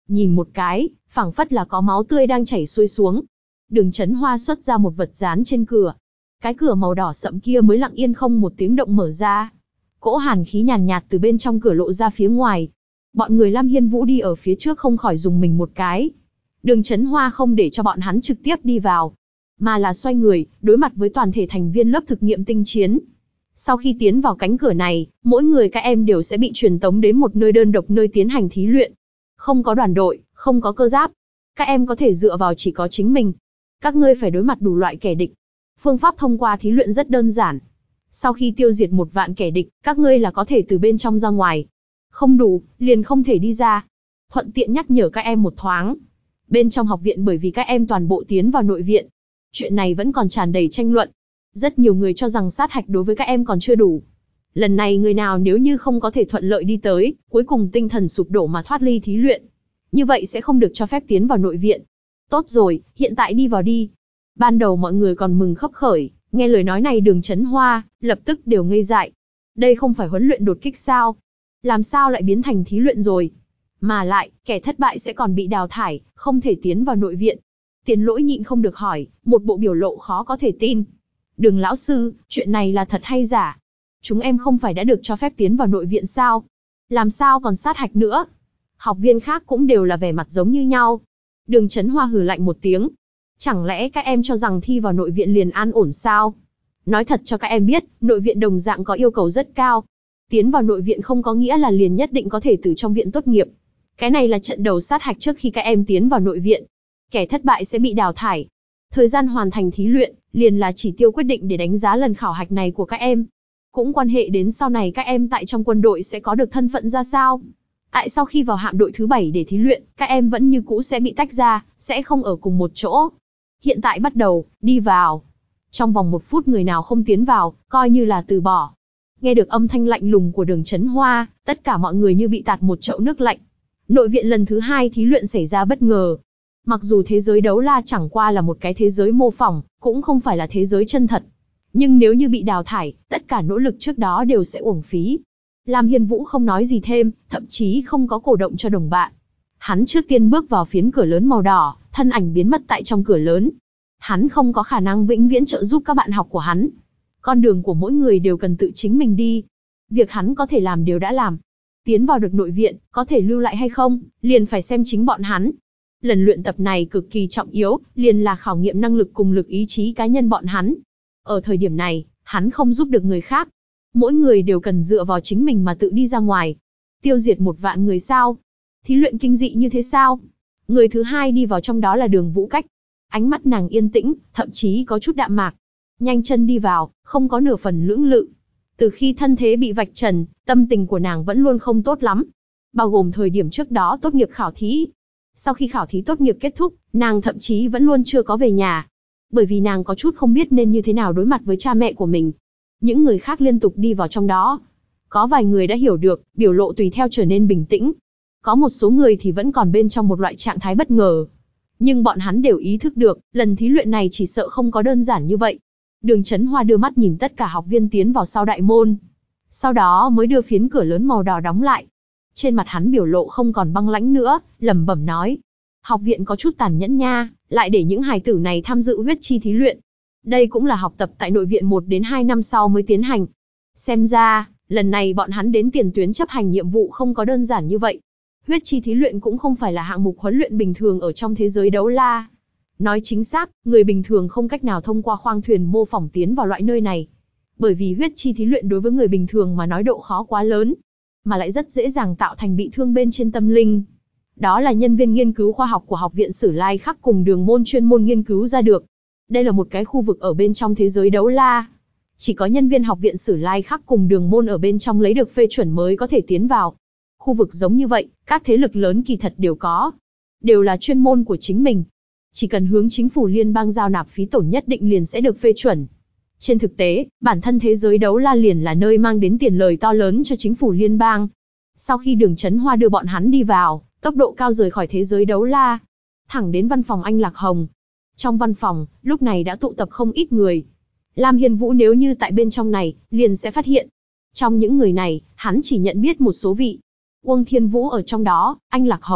Nhìn một cái, phảng phất là có máu tươi đang chảy xuôi xuống. Đường Chấn Hoa xuất ra một vật dán trên cửa. Cái cửa màu đỏ sậm kia mới lặng yên không một tiếng động mở ra. Cỗ hàn khí nhàn nhạt từ bên trong cửa lộ ra phía ngoài. Bọn người Lam Hiên Vũ đi ở phía trước không khỏi dùng mình một cái. Đường Chấn Hoa không để cho bọn hắn trực tiếp đi vào, mà là xoay người, đối mặt với toàn thể thành viên lớp thực nghiệm tinh chiến. Sau khi tiến vào cánh cửa này, mỗi người các em đều sẽ bị truyền tống đến một nơi đơn độc nơi tiến hành thí luyện. Không có đoàn đội, không có cơ giáp. Các em có thể dựa vào chỉ có chính mình. Các ngươi phải đối mặt đủ loại kẻ địch. Phương pháp thông qua thí luyện rất đơn giản. Sau khi tiêu diệt 1 vạn kẻ địch, các ngươi là có thể từ bên trong ra ngoài. Không đủ, liền không thể đi ra. Thuận tiện nhắc nhở các em một thoáng. Bên trong học viện bởi vì các em toàn bộ tiến vào nội viện, chuyện này vẫn còn tràn đầy tranh luận. Rất nhiều người cho rằng sát hạch đối với các em còn chưa đủ. Lần này người nào nếu như không có thể thuận lợi đi tới, cuối cùng tinh thần sụp đổ mà thoát ly thí luyện, như vậy sẽ không được cho phép tiến vào nội viện. Tốt rồi, hiện tại đi vào đi. Ban đầu mọi người còn mừng khấp khởi, nghe lời nói này Đường Chấn Hoa, lập tức đều ngây dại. Đây không phải huấn luyện đột kích sao? Làm sao lại biến thành thí luyện rồi? Mà lại, kẻ thất bại sẽ còn bị đào thải, không thể tiến vào nội viện. Tiền Lỗi nhịn không được hỏi, một bộ biểu lộ khó có thể tin. Đường lão sư, chuyện này là thật hay giả? Chúng em không phải đã được cho phép tiến vào nội viện sao? Làm sao còn sát hạch nữa? Học viên khác cũng đều là vẻ mặt giống như nhau. Đường Chấn Hoa hừ lạnh một tiếng. Chẳng lẽ các em cho rằng thi vào nội viện liền an ổn sao? Nói thật cho các em biết, nội viện đồng dạng có yêu cầu rất cao. Tiến vào nội viện không có nghĩa là liền nhất định có thể từ trong viện tốt nghiệp. Cái này là trận đầu sát hạch trước khi các em tiến vào nội viện. Kẻ thất bại sẽ bị đào thải. Thời gian hoàn thành thí luyện, liền là chỉ tiêu quyết định để đánh giá lần khảo hạch này của các em. Cũng quan hệ đến sau này các em tại trong quân đội sẽ có được thân phận ra sao. Tại sau khi vào hạm đội thứ 7 để thí luyện, các em vẫn như cũ sẽ bị tách ra, sẽ không ở cùng một chỗ. Hiện tại bắt đầu, đi vào. Trong vòng 1 phút người nào không tiến vào, coi như là từ bỏ. Nghe được âm thanh lạnh lùng của Đường Chấn Hoa, tất cả mọi người như bị tạt một chậu nước lạnh. Nội viện lần thứ 2 thí luyện xảy ra bất ngờ. Mặc dù thế giới đấu la chẳng qua là một cái thế giới mô phỏng, cũng không phải là thế giới chân thật. Nhưng nếu như bị đào thải, tất cả nỗ lực trước đó đều sẽ uổng phí. Lam Hiên Vũ không nói gì thêm, thậm chí không có cổ động cho đồng bạn. Hắn trước tiên bước vào phiến cửa lớn màu đỏ, thân ảnh biến mất tại trong cửa lớn. Hắn không có khả năng vĩnh viễn trợ giúp các bạn học của hắn. Con đường của mỗi người đều cần tự chính mình đi. Việc hắn có thể làm đều đã làm. Tiến vào được nội viện, có thể lưu lại hay không, liền phải xem chính bọn hắn. Lần luyện tập này cực kỳ trọng yếu, liền là khảo nghiệm năng lực cùng lực ý chí cá nhân bọn hắn. Ở thời điểm này, hắn không giúp được người khác. Mỗi người đều cần dựa vào chính mình mà tự đi ra ngoài. Tiêu diệt 1 vạn người sao? Thí luyện kinh dị như thế sao? Người thứ 2 đi vào trong đó là Đường Vũ Cách. Ánh mắt nàng yên tĩnh, thậm chí có chút đạm mạc. Nhanh chân đi vào, không có nửa phần lưỡng lự. Từ khi thân thế bị vạch trần, tâm tình của nàng vẫn luôn không tốt lắm. Bao gồm thời điểm trước đó tốt nghiệp khảo thí. Sau khi khảo thí tốt nghiệp kết thúc, nàng thậm chí vẫn luôn chưa có về nhà. Bởi vì nàng có chút không biết nên như thế nào đối mặt với cha mẹ của mình. Những người khác liên tục đi vào trong đó. Có vài người đã hiểu được, biểu lộ tùy theo trở nên bình tĩnh. Có một số người thì vẫn còn bên trong một loại trạng thái bất ngờ. Nhưng bọn hắn đều ý thức được, lần thí luyện này chỉ sợ không có đơn giản như vậy. Đường Chấn Hoa đưa mắt nhìn tất cả học viên tiến vào sau đại môn. Sau đó mới đưa phiến cửa lớn màu đỏ đóng lại. Trên mặt hắn biểu lộ không còn băng lãnh nữa, lẩm bẩm nói. Học viện có chút tàn nhẫn nha, lại để những hài tử này tham dự huyết chi thí luyện. Đây cũng là học tập tại nội viện 1 đến 2 năm sau mới tiến hành. Xem ra, lần này bọn hắn đến tiền tuyến chấp hành nhiệm vụ không có đơn giản như vậy. Huyết chi thí luyện cũng không phải là hạng mục huấn luyện bình thường ở trong thế giới đấu la. Nói chính xác, người bình thường không cách nào thông qua khoang thuyền mô phỏng tiến vào loại nơi này. Bởi vì huyết chi thí luyện đối với người bình thường mà nói độ khó quá lớn, mà lại rất dễ dàng tạo thành bị thương bên trên tâm linh. Đó là nhân viên nghiên cứu khoa học của Học viện Sử Lai Khắc cùng Đường môn chuyên môn nghiên cứu ra được. Đây là một cái khu vực ở bên trong thế giới đấu la. Chỉ có nhân viên Học viện Sử Lai Khắc cùng Đường môn ở bên trong lấy được phê chuẩn mới có thể tiến vào. Khu vực giống như vậy, các thế lực lớn kỳ thật đều có. Đều là chuyên môn của chính mình. Chỉ cần hướng chính phủ liên bang giao nạp phí tổn nhất định liền sẽ được phê chuẩn. Trên thực tế, bản thân thế giới đấu la liền là nơi mang đến tiền lời to lớn cho chính phủ liên bang. Sau khi Đường Chấn Hoa đưa bọn hắn đi vào, tốc độ cao rời khỏi thế giới đấu la, thẳng đến văn phòng anh Lạc Hồng. Trong văn phòng, lúc này đã tụ tập không ít người. Lam Hiên Vũ nếu như tại bên trong này, liền sẽ phát hiện. Trong những người này, hắn chỉ nhận biết một số vị. Uông Thiên Vũ ở trong đó, anh Lạc Hồng,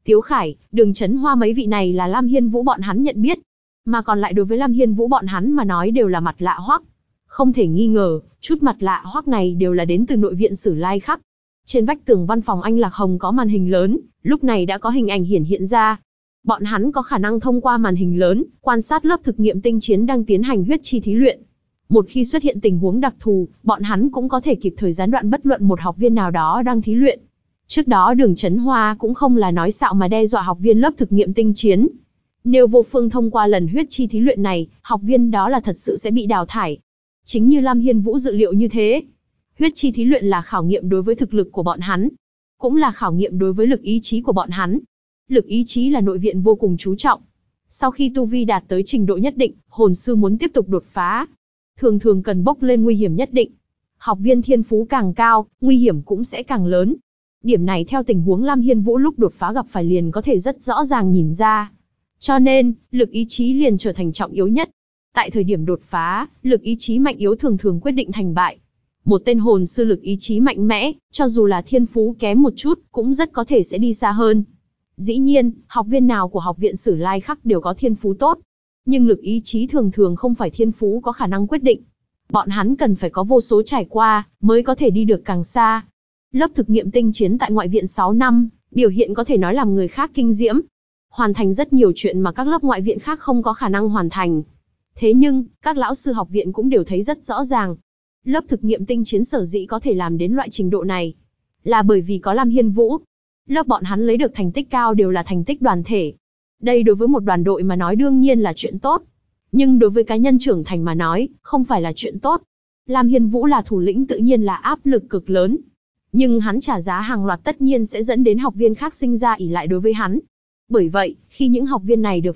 Tiếu Khải, Đường Chấn Hoa mấy vị này là Lam Hiên Vũ bọn hắn nhận biết. Mà còn lại đối với Lam Hiên Vũ bọn hắn mà nói đều là mặt lạ hoắc. Không thể nghi ngờ, chút mặt lạ hoắc này đều là đến từ nội viện Sử Lai Khắc. Trên vách tường văn phòng Anh Lạc Hồng có màn hình lớn, lúc này đã có hình ảnh hiển hiện ra. Bọn hắn có khả năng thông qua màn hình lớn, quan sát lớp thực nghiệm tinh chiến đang tiến hành huyết chi thí luyện. Một khi xuất hiện tình huống đặc thù, bọn hắn cũng có thể kịp thời gián đoạn bất luận một học viên nào đó đang thí luyện. Trước đó Đường Chấn Hoa cũng không là nói xạo mà đe dọa học viên lớp thực nghiệm tinh chiến. Nếu vô phương thông qua lần huyết chi thí luyện này, học viên đó là thật sự sẽ bị đào thải. Chính như Lam Hiên Vũ dự liệu như thế. Huyết chi thí luyện là khảo nghiệm đối với thực lực của bọn hắn, cũng là khảo nghiệm đối với lực ý chí của bọn hắn. Lực ý chí là nội viện vô cùng chú trọng. Sau khi tu vi đạt tới trình độ nhất định, hồn sư muốn tiếp tục đột phá, thường thường cần bốc lên nguy hiểm nhất định. Học viên thiên phú càng cao, nguy hiểm cũng sẽ càng lớn. Điểm này theo tình huống Lam Hiên Vũ lúc đột phá gặp phải liền có thể rất rõ ràng nhìn ra. Cho nên, lực ý chí liền trở thành trọng yếu nhất. Tại thời điểm đột phá, lực ý chí mạnh yếu thường thường quyết định thành bại. Một tên hồn sư lực ý chí mạnh mẽ, cho dù là thiên phú kém một chút, cũng rất có thể sẽ đi xa hơn. Dĩ nhiên, học viên nào của học viện Sử Lai Khắc đều có thiên phú tốt. Nhưng lực ý chí thường thường không phải thiên phú có khả năng quyết định. Bọn hắn cần phải có vô số trải qua, mới có thể đi được càng xa. Lớp thực nghiệm tinh chiến tại ngoại viện 6 năm, biểu hiện có thể nói làm người khác kinh diễm. Hoàn thành rất nhiều chuyện mà các lớp ngoại viện khác không có khả năng hoàn thành. Thế nhưng, các lão sư học viện cũng đều thấy rất rõ ràng. Lớp thực nghiệm tinh chiến sở dĩ có thể làm đến loại trình độ này, là bởi vì có Lam Hiên Vũ. Lớp bọn hắn lấy được thành tích cao đều là thành tích đoàn thể. Đây đối với một đoàn đội mà nói đương nhiên là chuyện tốt. Nhưng đối với cá nhân trưởng thành mà nói, không phải là chuyện tốt. Lam Hiên Vũ là thủ lĩnh tự nhiên là áp lực cực lớn. Nhưng hắn trả giá hàng loạt tất nhiên sẽ dẫn đến học viên khác sinh ra ỷ lại đối với hắn. Bởi vậy, khi những học viên này được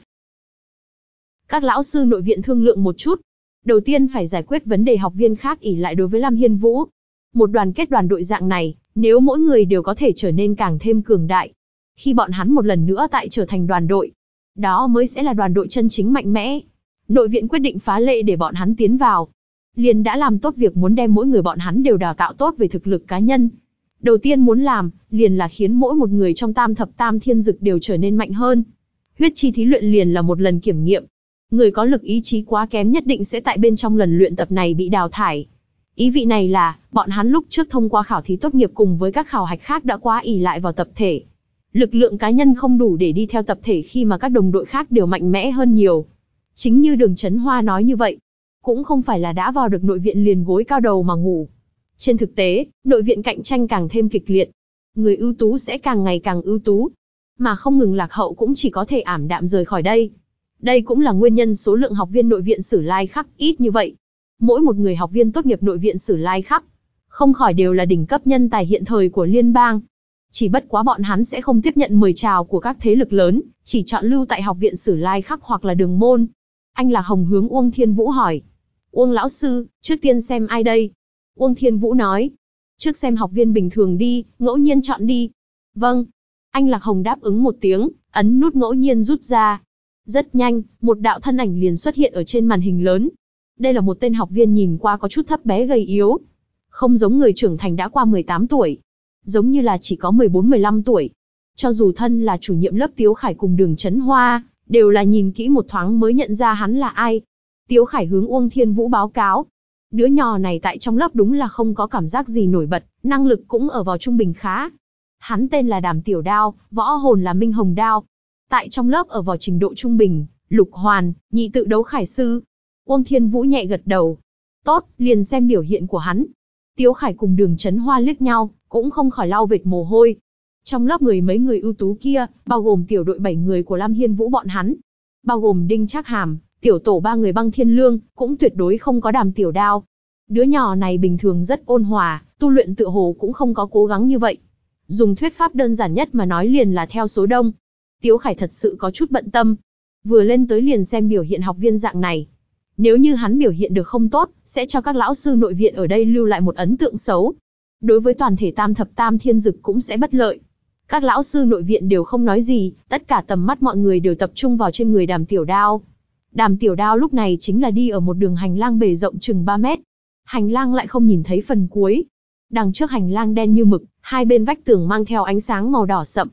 các lão sư nội viện thương lượng một chút, đầu tiên phải giải quyết vấn đề học viên khác ỷ lại đối với Lam Hiên Vũ. Một đoàn kết đoàn đội dạng này, nếu mỗi người đều có thể trở nên càng thêm cường đại, khi bọn hắn một lần nữa tại trở thành đoàn đội, đó mới sẽ là đoàn đội chân chính mạnh mẽ. Nội viện quyết định phá lệ để bọn hắn tiến vào, liền đã làm tốt việc muốn đem mỗi người bọn hắn đều đào tạo tốt về thực lực cá nhân. Đầu tiên muốn làm, liền là khiến mỗi một người trong tam thập tam thiên dực đều trở nên mạnh hơn. Huyết chi thí luyện liền là một lần kiểm nghiệm. Người có lực ý chí quá kém nhất định sẽ tại bên trong lần luyện tập này bị đào thải. Ý vị này là, bọn hắn lúc trước thông qua khảo thí tốt nghiệp cùng với các khảo hạch khác đã quá ỷ lại vào tập thể. Lực lượng cá nhân không đủ để đi theo tập thể khi mà các đồng đội khác đều mạnh mẽ hơn nhiều. Chính như Đường Chấn Hoa nói như vậy, cũng không phải là đã vào được nội viện liền gối cao đầu mà ngủ. Trên thực tế, nội viện cạnh tranh càng thêm kịch liệt. Người ưu tú sẽ càng ngày càng ưu tú, mà không ngừng lạc hậu cũng chỉ có thể ảm đạm rời khỏi đây. Đây cũng là nguyên nhân số lượng học viên nội viện Sử Lai Khắc ít như vậy. Mỗi một người học viên tốt nghiệp nội viện Sử Lai Khắc, không khỏi đều là đỉnh cấp nhân tài hiện thời của liên bang. Chỉ bất quá bọn hắn sẽ không tiếp nhận mời chào của các thế lực lớn, chỉ chọn lưu tại học viện Sử Lai Khắc hoặc là Đường Môn. Anh Lạc Hồng hướng Uông Thiên Vũ hỏi. Uông lão sư, trước tiên xem ai đây? Uông Thiên Vũ nói. Trước xem học viên bình thường đi, ngẫu nhiên chọn đi. Vâng. Anh Lạc Hồng đáp ứng một tiếng, ấn nút ngẫu nhiên rút ra. Rất nhanh, một đạo thân ảnh liền xuất hiện ở trên màn hình lớn. Đây là một tên học viên nhìn qua có chút thấp bé gầy yếu. Không giống người trưởng thành đã qua 18 tuổi. Giống như là chỉ có 14-15 tuổi. Cho dù thân là chủ nhiệm lớp Tiếu Khải cùng Đường Chấn Hoa, đều là nhìn kỹ một thoáng mới nhận ra hắn là ai. Tiếu Khải hướng Uông Thiên Vũ báo cáo. Đứa nhỏ này tại trong lớp đúng là không có cảm giác gì nổi bật, năng lực cũng ở vào trung bình khá. Hắn tên là Đàm Tiểu Đao, võ hồn là Minh Hồng Đao. Tại trong lớp ở vào trình độ trung bình, lục hoàn, nhị tự đấu khải sư. Uông Thiên Vũ nhẹ gật đầu. Tốt, liền xem biểu hiện của hắn. Tiếu Khải cùng Đường Chấn Hoa liếc nhau, cũng không khỏi lau vệt mồ hôi. Trong lớp mấy người ưu tú kia, bao gồm tiểu đội 7 người của Lam Hiên Vũ bọn hắn, bao gồm Đinh Trác Hàm, tiểu tổ 3 người Băng Thiên Lương, cũng tuyệt đối không có Đàm Tiểu Đao. Đứa nhỏ này bình thường rất ôn hòa, tu luyện tựa hồ cũng không có cố gắng như vậy. Dùng thuyết pháp đơn giản nhất mà nói liền là theo số đông. Tiếu Khải thật sự có chút bận tâm. Vừa lên tới liền xem biểu hiện học viên dạng này. Nếu như hắn biểu hiện được không tốt, sẽ cho các lão sư nội viện ở đây lưu lại một ấn tượng xấu. Đối với toàn thể tam thập tam thiên dực cũng sẽ bất lợi. Các lão sư nội viện đều không nói gì, tất cả tầm mắt mọi người đều tập trung vào trên người Đàm Tiểu Đao. Đàm Tiểu Đao lúc này chính là đi ở một đường hành lang bề rộng chừng 3 mét. Hành lang lại không nhìn thấy phần cuối. Đằng trước hành lang đen như mực, hai bên vách tường mang theo ánh sáng màu đỏ sậm.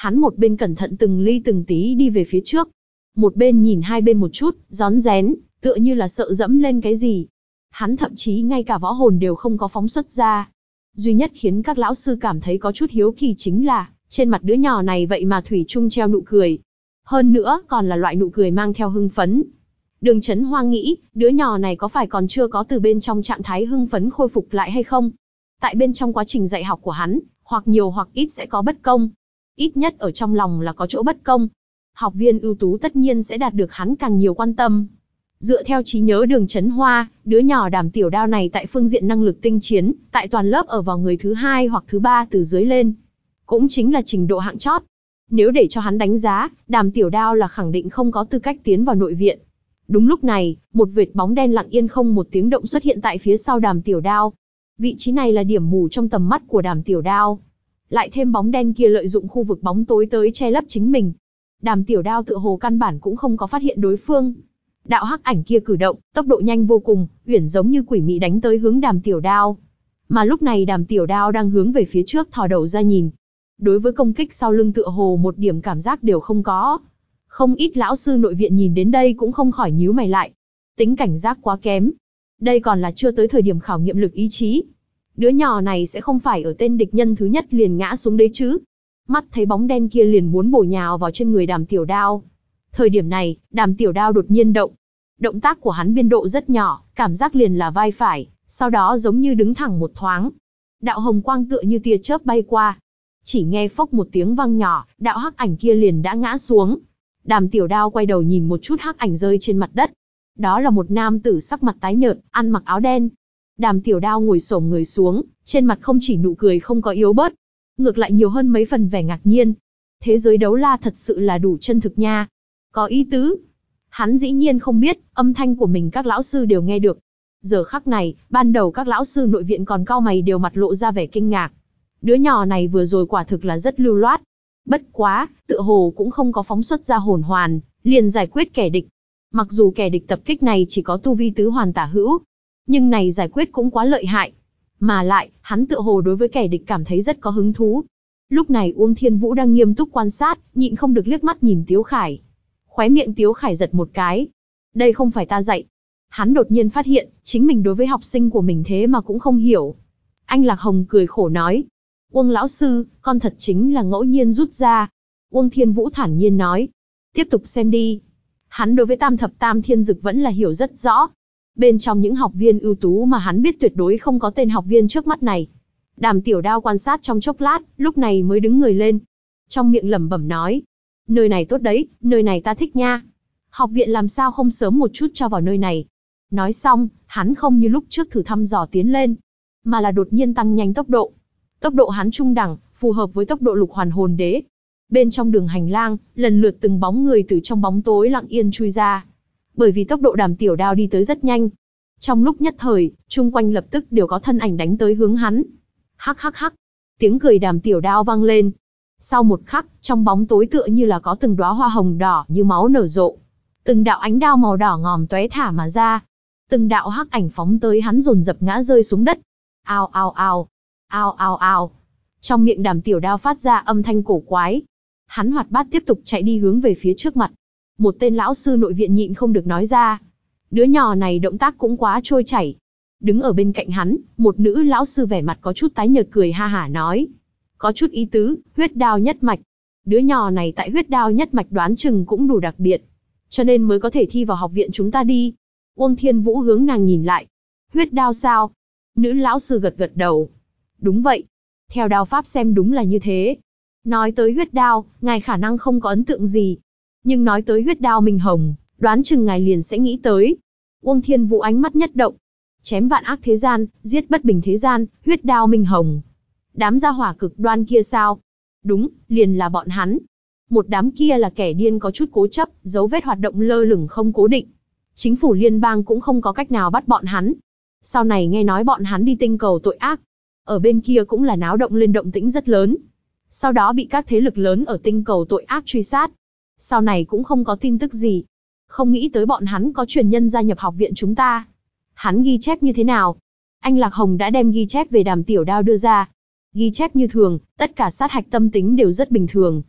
Hắn một bên cẩn thận từng ly từng tí đi về phía trước, một bên nhìn hai bên một chút, rón rén, tựa như là sợ dẫm lên cái gì. Hắn thậm chí ngay cả võ hồn đều không có phóng xuất ra. Duy nhất khiến các lão sư cảm thấy có chút hiếu kỳ chính là, trên mặt đứa nhỏ này vậy mà thủy chung treo nụ cười. Hơn nữa, còn là loại nụ cười mang theo hưng phấn. Đường Chấn Hoa nghĩ, đứa nhỏ này có phải còn chưa có từ bên trong trạng thái hưng phấn khôi phục lại hay không? Tại bên trong quá trình dạy học của hắn, hoặc nhiều hoặc ít sẽ có bất công. Ít nhất ở trong lòng là có chỗ bất công. Học viên ưu tú tất nhiên sẽ đạt được hắn càng nhiều quan tâm. Dựa theo trí nhớ Đường Chấn Hoa, đứa nhỏ Đàm Tiểu Đao này tại phương diện năng lực tinh chiến, tại toàn lớp ở vào người thứ 2 hoặc thứ 3 từ dưới lên. Cũng chính là trình độ hạng chót. Nếu để cho hắn đánh giá, Đàm Tiểu Đao là khẳng định không có tư cách tiến vào nội viện. Đúng lúc này, một vệt bóng đen lặng yên không một tiếng động xuất hiện tại phía sau Đàm Tiểu Đao. Vị trí này là điểm mù trong tầm mắt của Đàm Tiểu Đao. Lại thêm bóng đen kia lợi dụng khu vực bóng tối tới che lấp chính mình. Đàm Tiểu Đao tựa hồ căn bản cũng không có phát hiện đối phương. Đạo hắc ảnh kia cử động, tốc độ nhanh vô cùng, uyển giống như quỷ mị đánh tới hướng Đàm Tiểu Đao. Mà lúc này Đàm Tiểu Đao đang hướng về phía trước thò đầu ra nhìn. Đối với công kích sau lưng tựa hồ một điểm cảm giác đều không có. Không ít lão sư nội viện nhìn đến đây cũng không khỏi nhíu mày lại. Tính cảnh giác quá kém. Đây còn là chưa tới thời điểm khảo nghiệm lực ý chí. Đứa nhỏ này sẽ không phải ở tên địch nhân thứ nhất liền ngã xuống đấy chứ. Mắt thấy bóng đen kia liền muốn bổ nhào vào trên người Đàm Tiểu Đao. Thời điểm này, Đàm Tiểu Đao đột nhiên động. Động tác của hắn biên độ rất nhỏ, cảm giác liền là vai phải, sau đó giống như đứng thẳng một thoáng. Đạo hồng quang tựa như tia chớp bay qua. Chỉ nghe phốc một tiếng vang nhỏ, đạo hắc ảnh kia liền đã ngã xuống. Đàm Tiểu Đao quay đầu nhìn một chút hắc ảnh rơi trên mặt đất. Đó là một nam tử sắc mặt tái nhợt, ăn mặc áo đen. Đàm Tiểu Đao ngồi xổm người xuống, trên mặt không chỉ nụ cười không có yếu bớt, ngược lại nhiều hơn mấy phần vẻ ngạc nhiên. Thế giới đấu la thật sự là đủ chân thực nha. Có ý tứ. Hắn dĩ nhiên không biết, âm thanh của mình các lão sư đều nghe được. Giờ khắc này, ban đầu các lão sư nội viện còn cau mày đều mặt lộ ra vẻ kinh ngạc. Đứa nhỏ này vừa rồi quả thực là rất lưu loát. Bất quá, tựa hồ cũng không có phóng xuất ra hồn hoàn, liền giải quyết kẻ địch. Mặc dù kẻ địch tập kích này chỉ có tu vi tứ hoàn tả hữu, nhưng này giải quyết cũng quá lợi hại. Mà lại, hắn tựa hồ đối với kẻ địch cảm thấy rất có hứng thú. Lúc này Uông Thiên Vũ đang nghiêm túc quan sát, nhịn không được liếc mắt nhìn Tiếu Khải. Khóe miệng Tiếu Khải giật một cái. Đây không phải ta dạy. Hắn đột nhiên phát hiện, chính mình đối với học sinh của mình thế mà cũng không hiểu. Anh Lạc Hồng cười khổ nói. Uông lão sư, con thật chính là ngẫu nhiên rút ra. Uông Thiên Vũ thản nhiên nói. Tiếp tục xem đi. Hắn đối với Tam Thập Tam Thiên Dực vẫn là hiểu rất rõ. Bên trong những học viên ưu tú mà hắn biết tuyệt đối không có tên học viên trước mắt này. Đàm Tiểu Đao quan sát trong chốc lát, lúc này mới đứng người lên. Trong miệng lẩm bẩm nói. Nơi này tốt đấy, nơi này ta thích nha. Học viện làm sao không sớm một chút cho vào nơi này. Nói xong, hắn không như lúc trước thử thăm dò tiến lên, mà là đột nhiên tăng nhanh tốc độ. Tốc độ hắn trung đẳng, phù hợp với tốc độ Lục Hoàn Hồn Đế. Bên trong đường hành lang, lần lượt từng bóng người từ trong bóng tối lặng yên chui ra. Bởi vì tốc độ Đàm Tiểu Đao đi tới rất nhanh. Trong lúc nhất thời, chung quanh lập tức đều có thân ảnh đánh tới hướng hắn. Hắc hắc hắc. Tiếng cười Đàm Tiểu Đao vang lên. Sau một khắc, trong bóng tối tựa như là có từng đóa hoa hồng đỏ như máu nở rộ. Từng đạo ánh đao màu đỏ ngòm tóe thả mà ra. Từng đạo hắc ảnh phóng tới hắn dồn dập ngã rơi xuống đất. Ao ao ao. Ao ao ao. Trong miệng Đàm Tiểu Đao phát ra âm thanh cổ quái. Hắn hoạt bát tiếp tục chạy đi hướng về phía trước mặt. Một tên lão sư nội viện nhịn không được nói ra. Đứa nhỏ này động tác cũng quá trôi chảy. Đứng ở bên cạnh hắn, một nữ lão sư vẻ mặt có chút tái nhợt cười ha hả nói. Có chút ý tứ, huyết đao nhất mạch. Đứa nhỏ này tại huyết đao nhất mạch đoán chừng cũng đủ đặc biệt. Cho nên mới có thể thi vào học viện chúng ta đi. Uông Thiên Vũ hướng nàng nhìn lại. Huyết đao sao? Nữ lão sư gật gật đầu. Đúng vậy. Theo đao pháp xem đúng là như thế. Nói tới huyết đao, ngài khả năng không có ấn tượng gì. Nhưng nói tới huyết đao Minh Hồng, đoán chừng ngài liền sẽ nghĩ tới. Uông Thiên Vũ ánh mắt nhất động. Chém vạn ác thế gian, giết bất bình thế gian, huyết đao Minh Hồng. Đám gia hỏa cực đoan kia sao? Đúng, liền là bọn hắn. Một đám kia là kẻ điên có chút cố chấp, dấu vết hoạt động lơ lửng không cố định. Chính phủ liên bang cũng không có cách nào bắt bọn hắn. Sau này nghe nói bọn hắn đi tinh cầu tội ác. Ở bên kia cũng là náo động lên động tĩnh rất lớn. Sau đó bị các thế lực lớn ở tinh cầu tội ác truy sát. Sau này cũng không có tin tức gì. Không nghĩ tới bọn hắn có truyền nhân gia nhập học viện chúng ta. Hắn ghi chép như thế nào? Anh Lạc Hồng đã đem ghi chép về Đàm Tiểu Đao đưa ra. Ghi chép như thường, tất cả sát hạch tâm tính đều rất bình thường.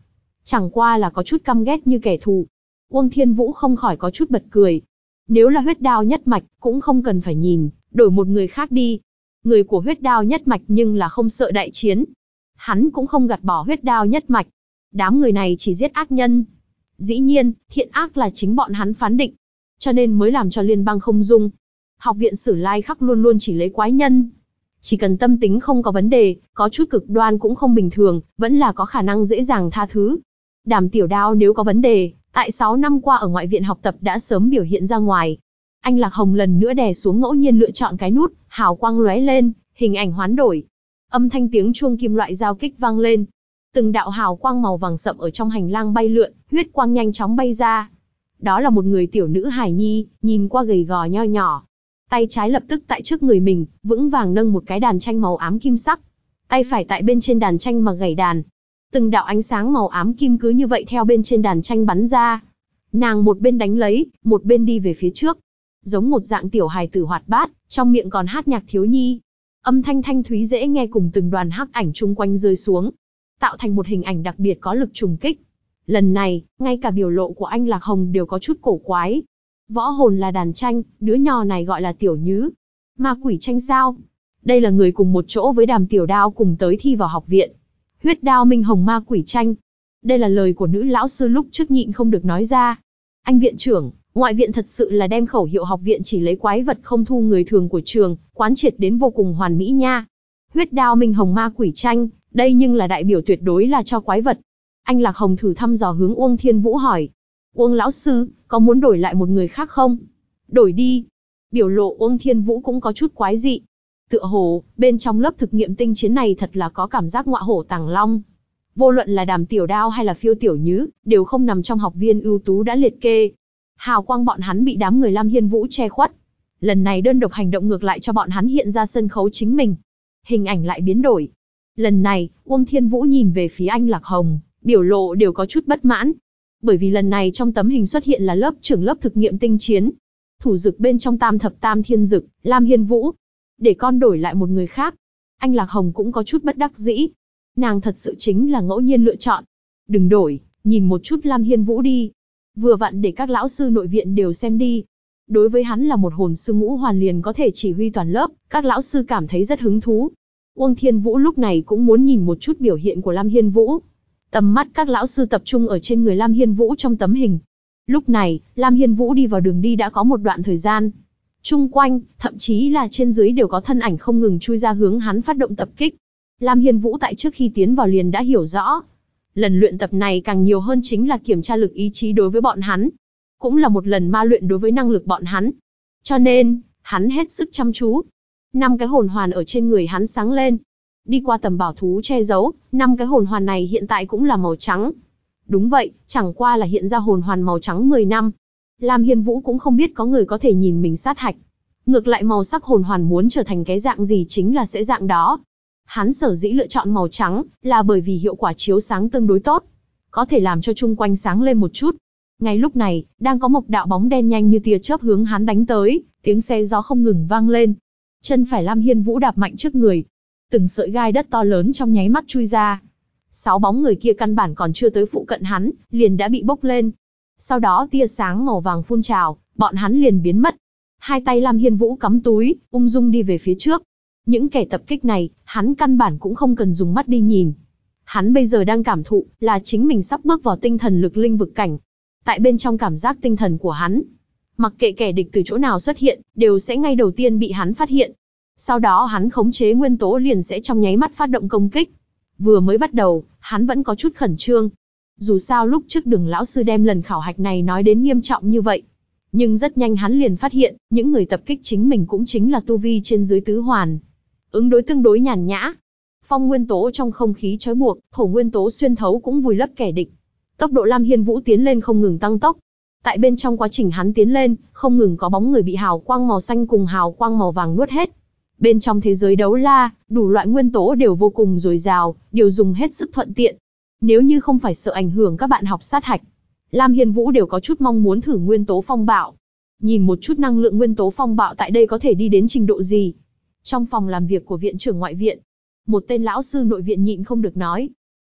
Chẳng qua là có chút căm ghét như kẻ thù. Uông Thiên Vũ không khỏi có chút bật cười. Nếu là huyết đao nhất mạch, cũng không cần phải nhìn, đổi một người khác đi. Người của huyết đao nhất mạch nhưng là không sợ đại chiến. Hắn cũng không gạt bỏ huyết đao nhất mạch. Đám người này chỉ giết ác nhân. Dĩ nhiên, thiện ác là chính bọn hắn phán định. Cho nên mới làm cho liên bang không dung. Học viện Sử Lai Khắc luôn luôn chỉ lấy quái nhân. Chỉ cần tâm tính không có vấn đề, có chút cực đoan cũng không bình thường, vẫn là có khả năng dễ dàng tha thứ. Đàm Tiểu Đao nếu có vấn đề, tại 6 năm qua ở ngoại viện học tập đã sớm biểu hiện ra ngoài. Anh Lạc Hồng lần nữa đè xuống ngẫu nhiên lựa chọn cái nút, hào quang lóe lên, hình ảnh hoán đổi. Âm thanh tiếng chuông kim loại giao kích vang lên. Từng đạo hào quang màu vàng sậm ở trong hành lang bay lượn, huyết quang nhanh chóng bay ra. Đó là một người tiểu nữ hài nhi, nhìn qua gầy gò nho nhỏ. Tay trái lập tức tại trước người mình, vững vàng nâng một cái đàn tranh màu ám kim sắc. Tay phải tại bên trên đàn tranh mà gảy đàn. Từng đạo ánh sáng màu ám kim cứ như vậy theo bên trên đàn tranh bắn ra. Nàng một bên đánh lấy, một bên đi về phía trước. Giống một dạng tiểu hài tử hoạt bát, trong miệng còn hát nhạc thiếu nhi. Âm thanh thanh thúy dễ nghe cùng từng đoàn hắc ảnh chung quanh rơi xuống, tạo thành một hình ảnh đặc biệt có lực trùng kích. Lần này, ngay cả biểu lộ của anh Lạc Hồng đều có chút cổ quái. Võ hồn là đàn tranh, đứa nhỏ này gọi là Tiểu Nhứ. Ma quỷ tranh sao? Đây là người cùng một chỗ với Đàm Tiểu Đao cùng tới thi vào học viện. Huyết đao minh hồng ma quỷ tranh. Đây là lời của nữ lão sư lúc trước nhịn không được nói ra. Anh viện trưởng, ngoại viện thật sự là đem khẩu hiệu học viện chỉ lấy quái vật không thu người thường của trường, quán triệt đến vô cùng hoàn mỹ nha. Huyết đao minh hồng ma quỷ tranh, đây nhưng là đại biểu tuyệt đối là cho quái vật. Anh Lạc Hồng thử thăm dò hướng Uông Thiên Vũ hỏi. Uông lão sư, có muốn đổi lại một người khác không? Đổi đi. Biểu lộ Uông Thiên Vũ cũng có chút quái dị. Tựa hồ, bên trong lớp thực nghiệm tinh chiến này thật là có cảm giác ngọa hổ tàng long. Vô luận là Đàm Tiểu Đao hay là Phiêu Tiểu Nhứ, đều không nằm trong học viên ưu tú đã liệt kê. Hào quang bọn hắn bị đám người Lam Hiên Vũ che khuất. Lần này đơn độc hành động ngược lại cho bọn hắn hiện ra sân khấu chính mình. Hình ảnh lại biến đổi. Lần này, Uông Thiên Vũ nhìn về phía anh Lạc Hồng, biểu lộ đều có chút bất mãn. Bởi vì lần này trong tấm hình xuất hiện là lớp trưởng lớp thực nghiệm tinh chiến. Thủ dực bên trong tam thập tam thiên dực, Lam Hiên Vũ. Để con đổi lại một người khác. Anh Lạc Hồng cũng có chút bất đắc dĩ. Nàng thật sự chính là ngẫu nhiên lựa chọn. Đừng đổi, nhìn một chút Lam Hiên Vũ đi. Vừa vặn để các lão sư nội viện đều xem đi. Đối với hắn là một hồn sư ngũ hoàn liền có thể chỉ huy toàn lớp, các lão sư cảm thấy rất hứng thú. Uông Thiên Vũ lúc này cũng muốn nhìn một chút biểu hiện của Lam Hiên Vũ. Tầm mắt các lão sư tập trung ở trên người Lam Hiên Vũ trong tấm hình. Lúc này, Lam Hiên Vũ đi vào đường đi đã có một đoạn thời gian. Chung quanh, thậm chí là trên dưới đều có thân ảnh không ngừng chui ra hướng hắn phát động tập kích. Lam Hiên Vũ tại trước khi tiến vào liền đã hiểu rõ. Lần luyện tập này càng nhiều hơn chính là kiểm tra lực ý chí đối với bọn hắn. Cũng là một lần ma luyện đối với năng lực bọn hắn. Cho nên, hắn hết sức chăm chú. 5 cái hồn hoàn ở trên người hắn sáng lên. Đi qua tầm bảo thú che giấu, 5 cái hồn hoàn này hiện tại cũng là màu trắng. Đúng vậy, chẳng qua là hiện ra hồn hoàn màu trắng 10 năm. Lam Hiên Vũ cũng không biết có người có thể nhìn mình sát hạch. Ngược lại màu sắc hồn hoàn muốn trở thành cái dạng gì chính là sẽ dạng đó. Hắn sở dĩ lựa chọn màu trắng, là bởi vì hiệu quả chiếu sáng tương đối tốt. Có thể làm cho chung quanh sáng lên một chút. Ngay lúc này, đang có một đạo bóng đen nhanh như tia chớp hướng hắn đánh tới, tiếng xe gió không ngừng vang lên. Chân phải Lam Hiên Vũ đạp mạnh trước người. Từng sợi gai đất to lớn trong nháy mắt chui ra. 6 bóng người kia căn bản còn chưa tới phụ cận hắn, liền đã bị bốc lên. Sau đó tia sáng màu vàng phun trào, bọn hắn liền biến mất. Hai tay Lam Hiên Vũ cắm túi, ung dung đi về phía trước. Những kẻ tập kích này, hắn căn bản cũng không cần dùng mắt đi nhìn. Hắn bây giờ đang cảm thụ, là chính mình sắp bước vào tinh thần lực linh vực cảnh. Tại bên trong cảm giác tinh thần của hắn, mặc kệ kẻ địch từ chỗ nào xuất hiện, đều sẽ ngay đầu tiên bị hắn phát hiện. Sau đó hắn khống chế nguyên tố liền sẽ trong nháy mắt phát động công kích. Vừa mới bắt đầu, hắn vẫn có chút khẩn trương. Dù sao lúc trước Đường lão sư đem lần khảo hạch này nói đến nghiêm trọng như vậy. Nhưng rất nhanh hắn liền phát hiện, những người tập kích chính mình cũng chính là tu vi trên dưới tứ hoàn. Ứng đối tương đối nhàn nhã. Phong nguyên tố trong không khí trói buộc, thổ nguyên tố xuyên thấu cũng vùi lấp kẻ địch. Tốc độ Lam Hiên Vũ tiến lên không ngừng tăng tốc. Tại bên trong quá trình hắn tiến lên, không ngừng có bóng người bị hào quang màu xanh cùng hào quang màu vàng nuốt hết. Bên trong thế giới đấu la, đủ loại nguyên tố đều vô cùng dồi dào, đều dùng hết sức thuận tiện. Nếu như không phải sợ ảnh hưởng các bạn học sát hạch, Lam Hiên Vũ đều có chút mong muốn thử nguyên tố phong bạo. Nhìn một chút năng lượng nguyên tố phong bạo tại đây có thể đi đến trình độ gì. Trong phòng làm việc của viện trưởng ngoại viện, một tên lão sư nội viện nhịn không được nói.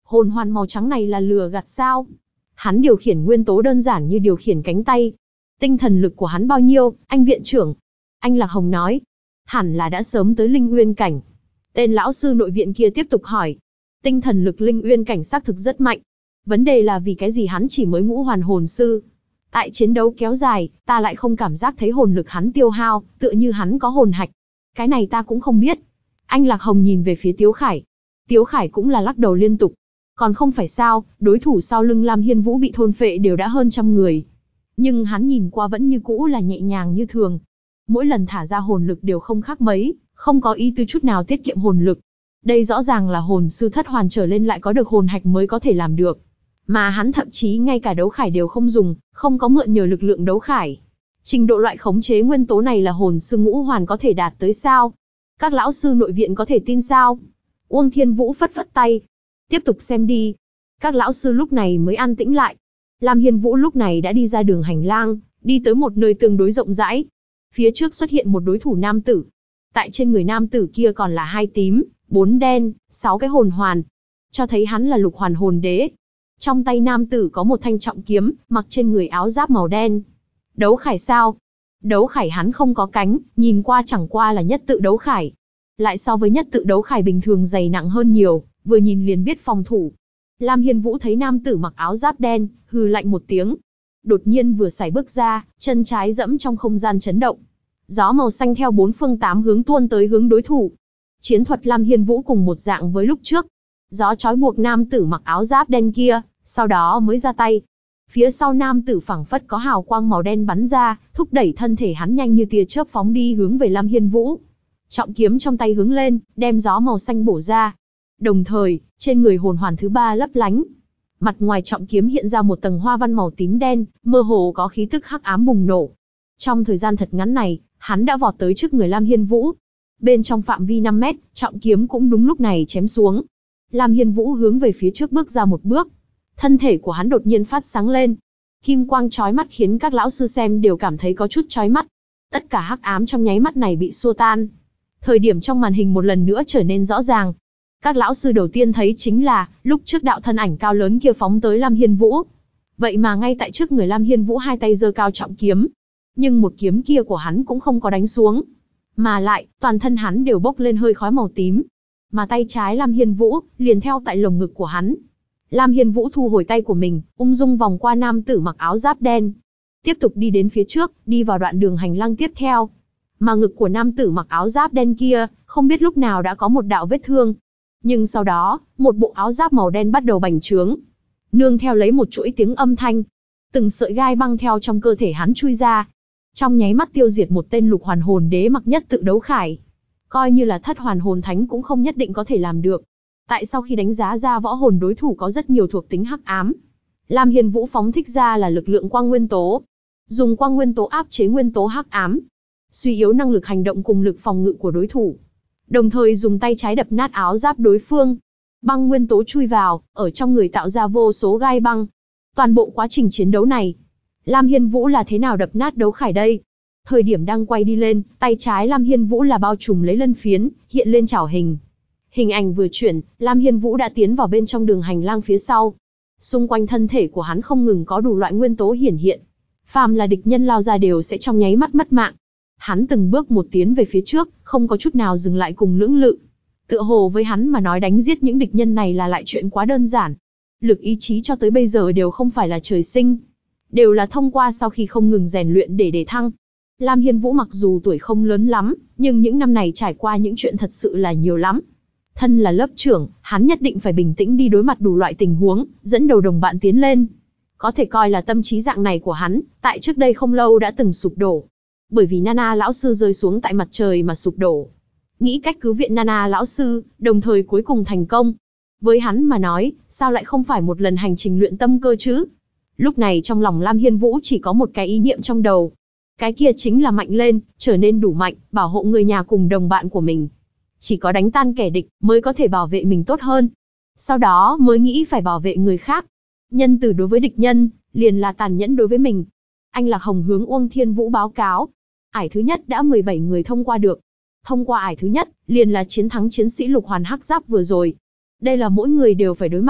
Hồn hoàn màu trắng này là lừa gạt sao? Hắn điều khiển nguyên tố đơn giản như điều khiển cánh tay. Tinh thần lực của hắn bao nhiêu, anh viện trưởng? Anh Lạc Hồng nói. Hẳn là đã sớm tới linh uyên cảnh. Tên lão sư nội viện kia tiếp tục hỏi. Tinh thần lực linh uyên cảnh xác thực rất mạnh. Vấn đề là vì cái gì hắn chỉ mới ngũ hoàn hồn sư? Tại chiến đấu kéo dài, ta lại không cảm giác thấy hồn lực hắn tiêu hao, tựa như hắn có hồn hạch. Cái này ta cũng không biết. Anh Lạc Hồng nhìn về phía Tiếu Khải. Tiếu Khải cũng là lắc đầu liên tục. Còn không phải sao, đối thủ sau lưng Lam Hiên Vũ bị thôn phệ đều đã hơn trăm người. Nhưng hắn nhìn qua vẫn như cũ là nhẹ nhàng như thường. Mỗi lần thả ra hồn lực đều không khác mấy, không có ý tư chút nào tiết kiệm hồn lực. Đây rõ ràng là hồn sư thất hoàn trở lên lại có được hồn hạch mới có thể làm được. Mà hắn thậm chí ngay cả đấu khải đều không dùng, không có mượn nhờ lực lượng đấu khải. Trình độ loại khống chế nguyên tố này là hồn sư ngũ hoàn có thể đạt tới sao? Các lão sư nội viện có thể tin sao? Uông Thiên Vũ phất phất tay. Tiếp tục xem đi. Các lão sư lúc này mới an tĩnh lại. Lam Hiên Vũ lúc này đã đi ra đường hành lang, đi tới một nơi tương đối rộng rãi. Phía trước xuất hiện một đối thủ nam tử. Tại trên người nam tử kia còn là 2 tím, 4 đen, 6 cái hồn hoàn. Cho thấy hắn là lục hoàn hồn đế. Trong tay nam tử có một thanh trọng kiếm, mặc trên người áo giáp màu đen. Đấu khải sao? Đấu khải hắn không có cánh, nhìn qua chẳng qua là nhất tự đấu khải. Lại so với nhất tự đấu khải bình thường dày nặng hơn nhiều, vừa nhìn liền biết phòng thủ. Lam Hiên Vũ thấy nam tử mặc áo giáp đen, hừ lạnh một tiếng. Đột nhiên vừa sải bước ra, chân trái dẫm trong không gian chấn động. Gió màu xanh theo 4 phương 8 hướng tuôn tới hướng đối thủ. Chiến thuật Lam Hiên Vũ cùng một dạng với lúc trước. Gió trói buộc nam tử mặc áo giáp đen kia, sau đó mới ra tay. Phía sau nam tử phảng phất có hào quang màu đen bắn ra, thúc đẩy thân thể hắn nhanh như tia chớp phóng đi hướng về Lam Hiên Vũ. Trọng kiếm trong tay hướng lên, đem gió màu xanh bổ ra. Đồng thời, trên người hồn hoàn thứ 3 lấp lánh. Mặt ngoài trọng kiếm hiện ra một tầng hoa văn màu tím đen, mơ hồ có khí tức hắc ám bùng nổ. Trong thời gian thật ngắn này, hắn đã vọt tới trước người Lam Hiên Vũ. Bên trong phạm vi 5 mét, trọng kiếm cũng đúng lúc này chém xuống. Lam Hiên Vũ hướng về phía trước bước ra một bước. Thân thể của hắn đột nhiên phát sáng lên. Kim quang chói mắt khiến các lão sư xem đều cảm thấy có chút chói mắt. Tất cả hắc ám trong nháy mắt này bị xua tan. Thời điểm trong màn hình một lần nữa trở nên rõ ràng. Các lão sư đầu tiên thấy chính là, lúc trước đạo thân ảnh cao lớn kia phóng tới Lam Hiên Vũ. Vậy mà ngay tại trước người Lam Hiên Vũ hai tay giơ cao trọng kiếm. Nhưng một kiếm kia của hắn cũng không có đánh xuống. Mà lại, toàn thân hắn đều bốc lên hơi khói màu tím. Mà tay trái Lam Hiên Vũ, liền theo tại lồng ngực của hắn. Lam Hiên Vũ thu hồi tay của mình, ung dung vòng qua nam tử mặc áo giáp đen. Tiếp tục đi đến phía trước, đi vào đoạn đường hành lang tiếp theo. Mà ngực của nam tử mặc áo giáp đen kia, không biết lúc nào đã có một đạo vết thương. Nhưng sau đó, một bộ áo giáp màu đen bắt đầu bành trướng. Nương theo lấy một chuỗi tiếng âm thanh. Từng sợi gai băng theo trong cơ thể hắn chui ra. Trong nháy mắt tiêu diệt một tên lục hoàn hồn đế mặc nhất tự đấu khải. Coi như là thất hoàn hồn thánh cũng không nhất định có thể làm được. Tại sau khi đánh giá ra võ hồn đối thủ có rất nhiều thuộc tính hắc ám, Lam Hiên Vũ phóng thích ra là lực lượng quang nguyên tố. Dùng quang nguyên tố áp chế nguyên tố hắc ám. Suy yếu năng lực hành động cùng lực phòng ngự của đối thủ. Đồng thời dùng tay trái đập nát áo giáp đối phương. Băng nguyên tố chui vào, ở trong người tạo ra vô số gai băng. Toàn bộ quá trình chiến đấu này, Lam Hiên Vũ là thế nào đập nát đấu khải đây? Thời điểm đang quay đi lên, tay trái Lam Hiên Vũ là bao trùm lấy lân phiến, hiện lên chảo hình. Hình ảnh vừa chuyển, Lam Hiên Vũ đã tiến vào bên trong đường hành lang phía sau. Xung quanh thân thể của hắn không ngừng có đủ loại nguyên tố hiển hiện. Phàm là địch nhân lao ra đều sẽ trong nháy mắt mất mạng. Hắn từng bước một tiến về phía trước, không có chút nào dừng lại cùng lưỡng lự. Tựa hồ với hắn mà nói đánh giết những địch nhân này là lại chuyện quá đơn giản. Lực ý chí cho tới bây giờ đều không phải là trời sinh. Đều là thông qua sau khi không ngừng rèn luyện để đề thăng. Lam Hiên Vũ mặc dù tuổi không lớn lắm, nhưng những năm này trải qua những chuyện thật sự là nhiều lắm. Thân là lớp trưởng, hắn nhất định phải bình tĩnh đi đối mặt đủ loại tình huống, dẫn đầu đồng bạn tiến lên. Có thể coi là tâm trí dạng này của hắn, tại trước đây không lâu đã từng sụp đổ. Bởi vì Nana lão sư rơi xuống tại mặt trời mà sụp đổ. Nghĩ cách cứu viện Nana lão sư, đồng thời cuối cùng thành công. Với hắn mà nói, sao lại không phải một lần hành trình luyện tâm cơ chứ? Lúc này trong lòng Lam Hiên Vũ chỉ có một cái ý niệm trong đầu. Cái kia chính là mạnh lên, trở nên đủ mạnh, bảo hộ người nhà cùng đồng bạn của mình. Chỉ có đánh tan kẻ địch mới có thể bảo vệ mình tốt hơn. Sau đó mới nghĩ phải bảo vệ người khác. Nhân từ đối với địch nhân, liền là tàn nhẫn đối với mình. Anh Lạc Hồng hướng Uông Thiên Vũ báo cáo. Ải thứ nhất đã 17 người thông qua được. Thông qua ải thứ nhất, liền là chiến thắng chiến sĩ lục hoàn hắc giáp vừa rồi. Đây là mỗi người đều phải đối mặt.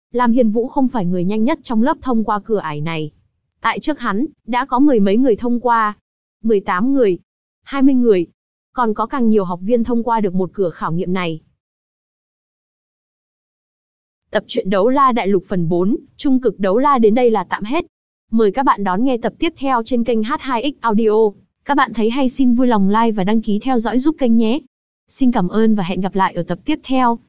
Lam Hiên Vũ không phải người nhanh nhất trong lớp thông qua cửa ải này. Tại trước hắn, đã có mười mấy người thông qua. 18 người, 20 người. Còn có càng nhiều học viên thông qua được một cửa khảo nghiệm này. Tập truyện Đấu La Đại Lục phần 4, Trung cực Đấu La đến đây là tạm hết. Mời các bạn đón nghe tập tiếp theo trên kênh H2X Audio. Các bạn thấy hay xin vui lòng like và đăng ký theo dõi giúp kênh nhé. Xin cảm ơn và hẹn gặp lại ở tập tiếp theo.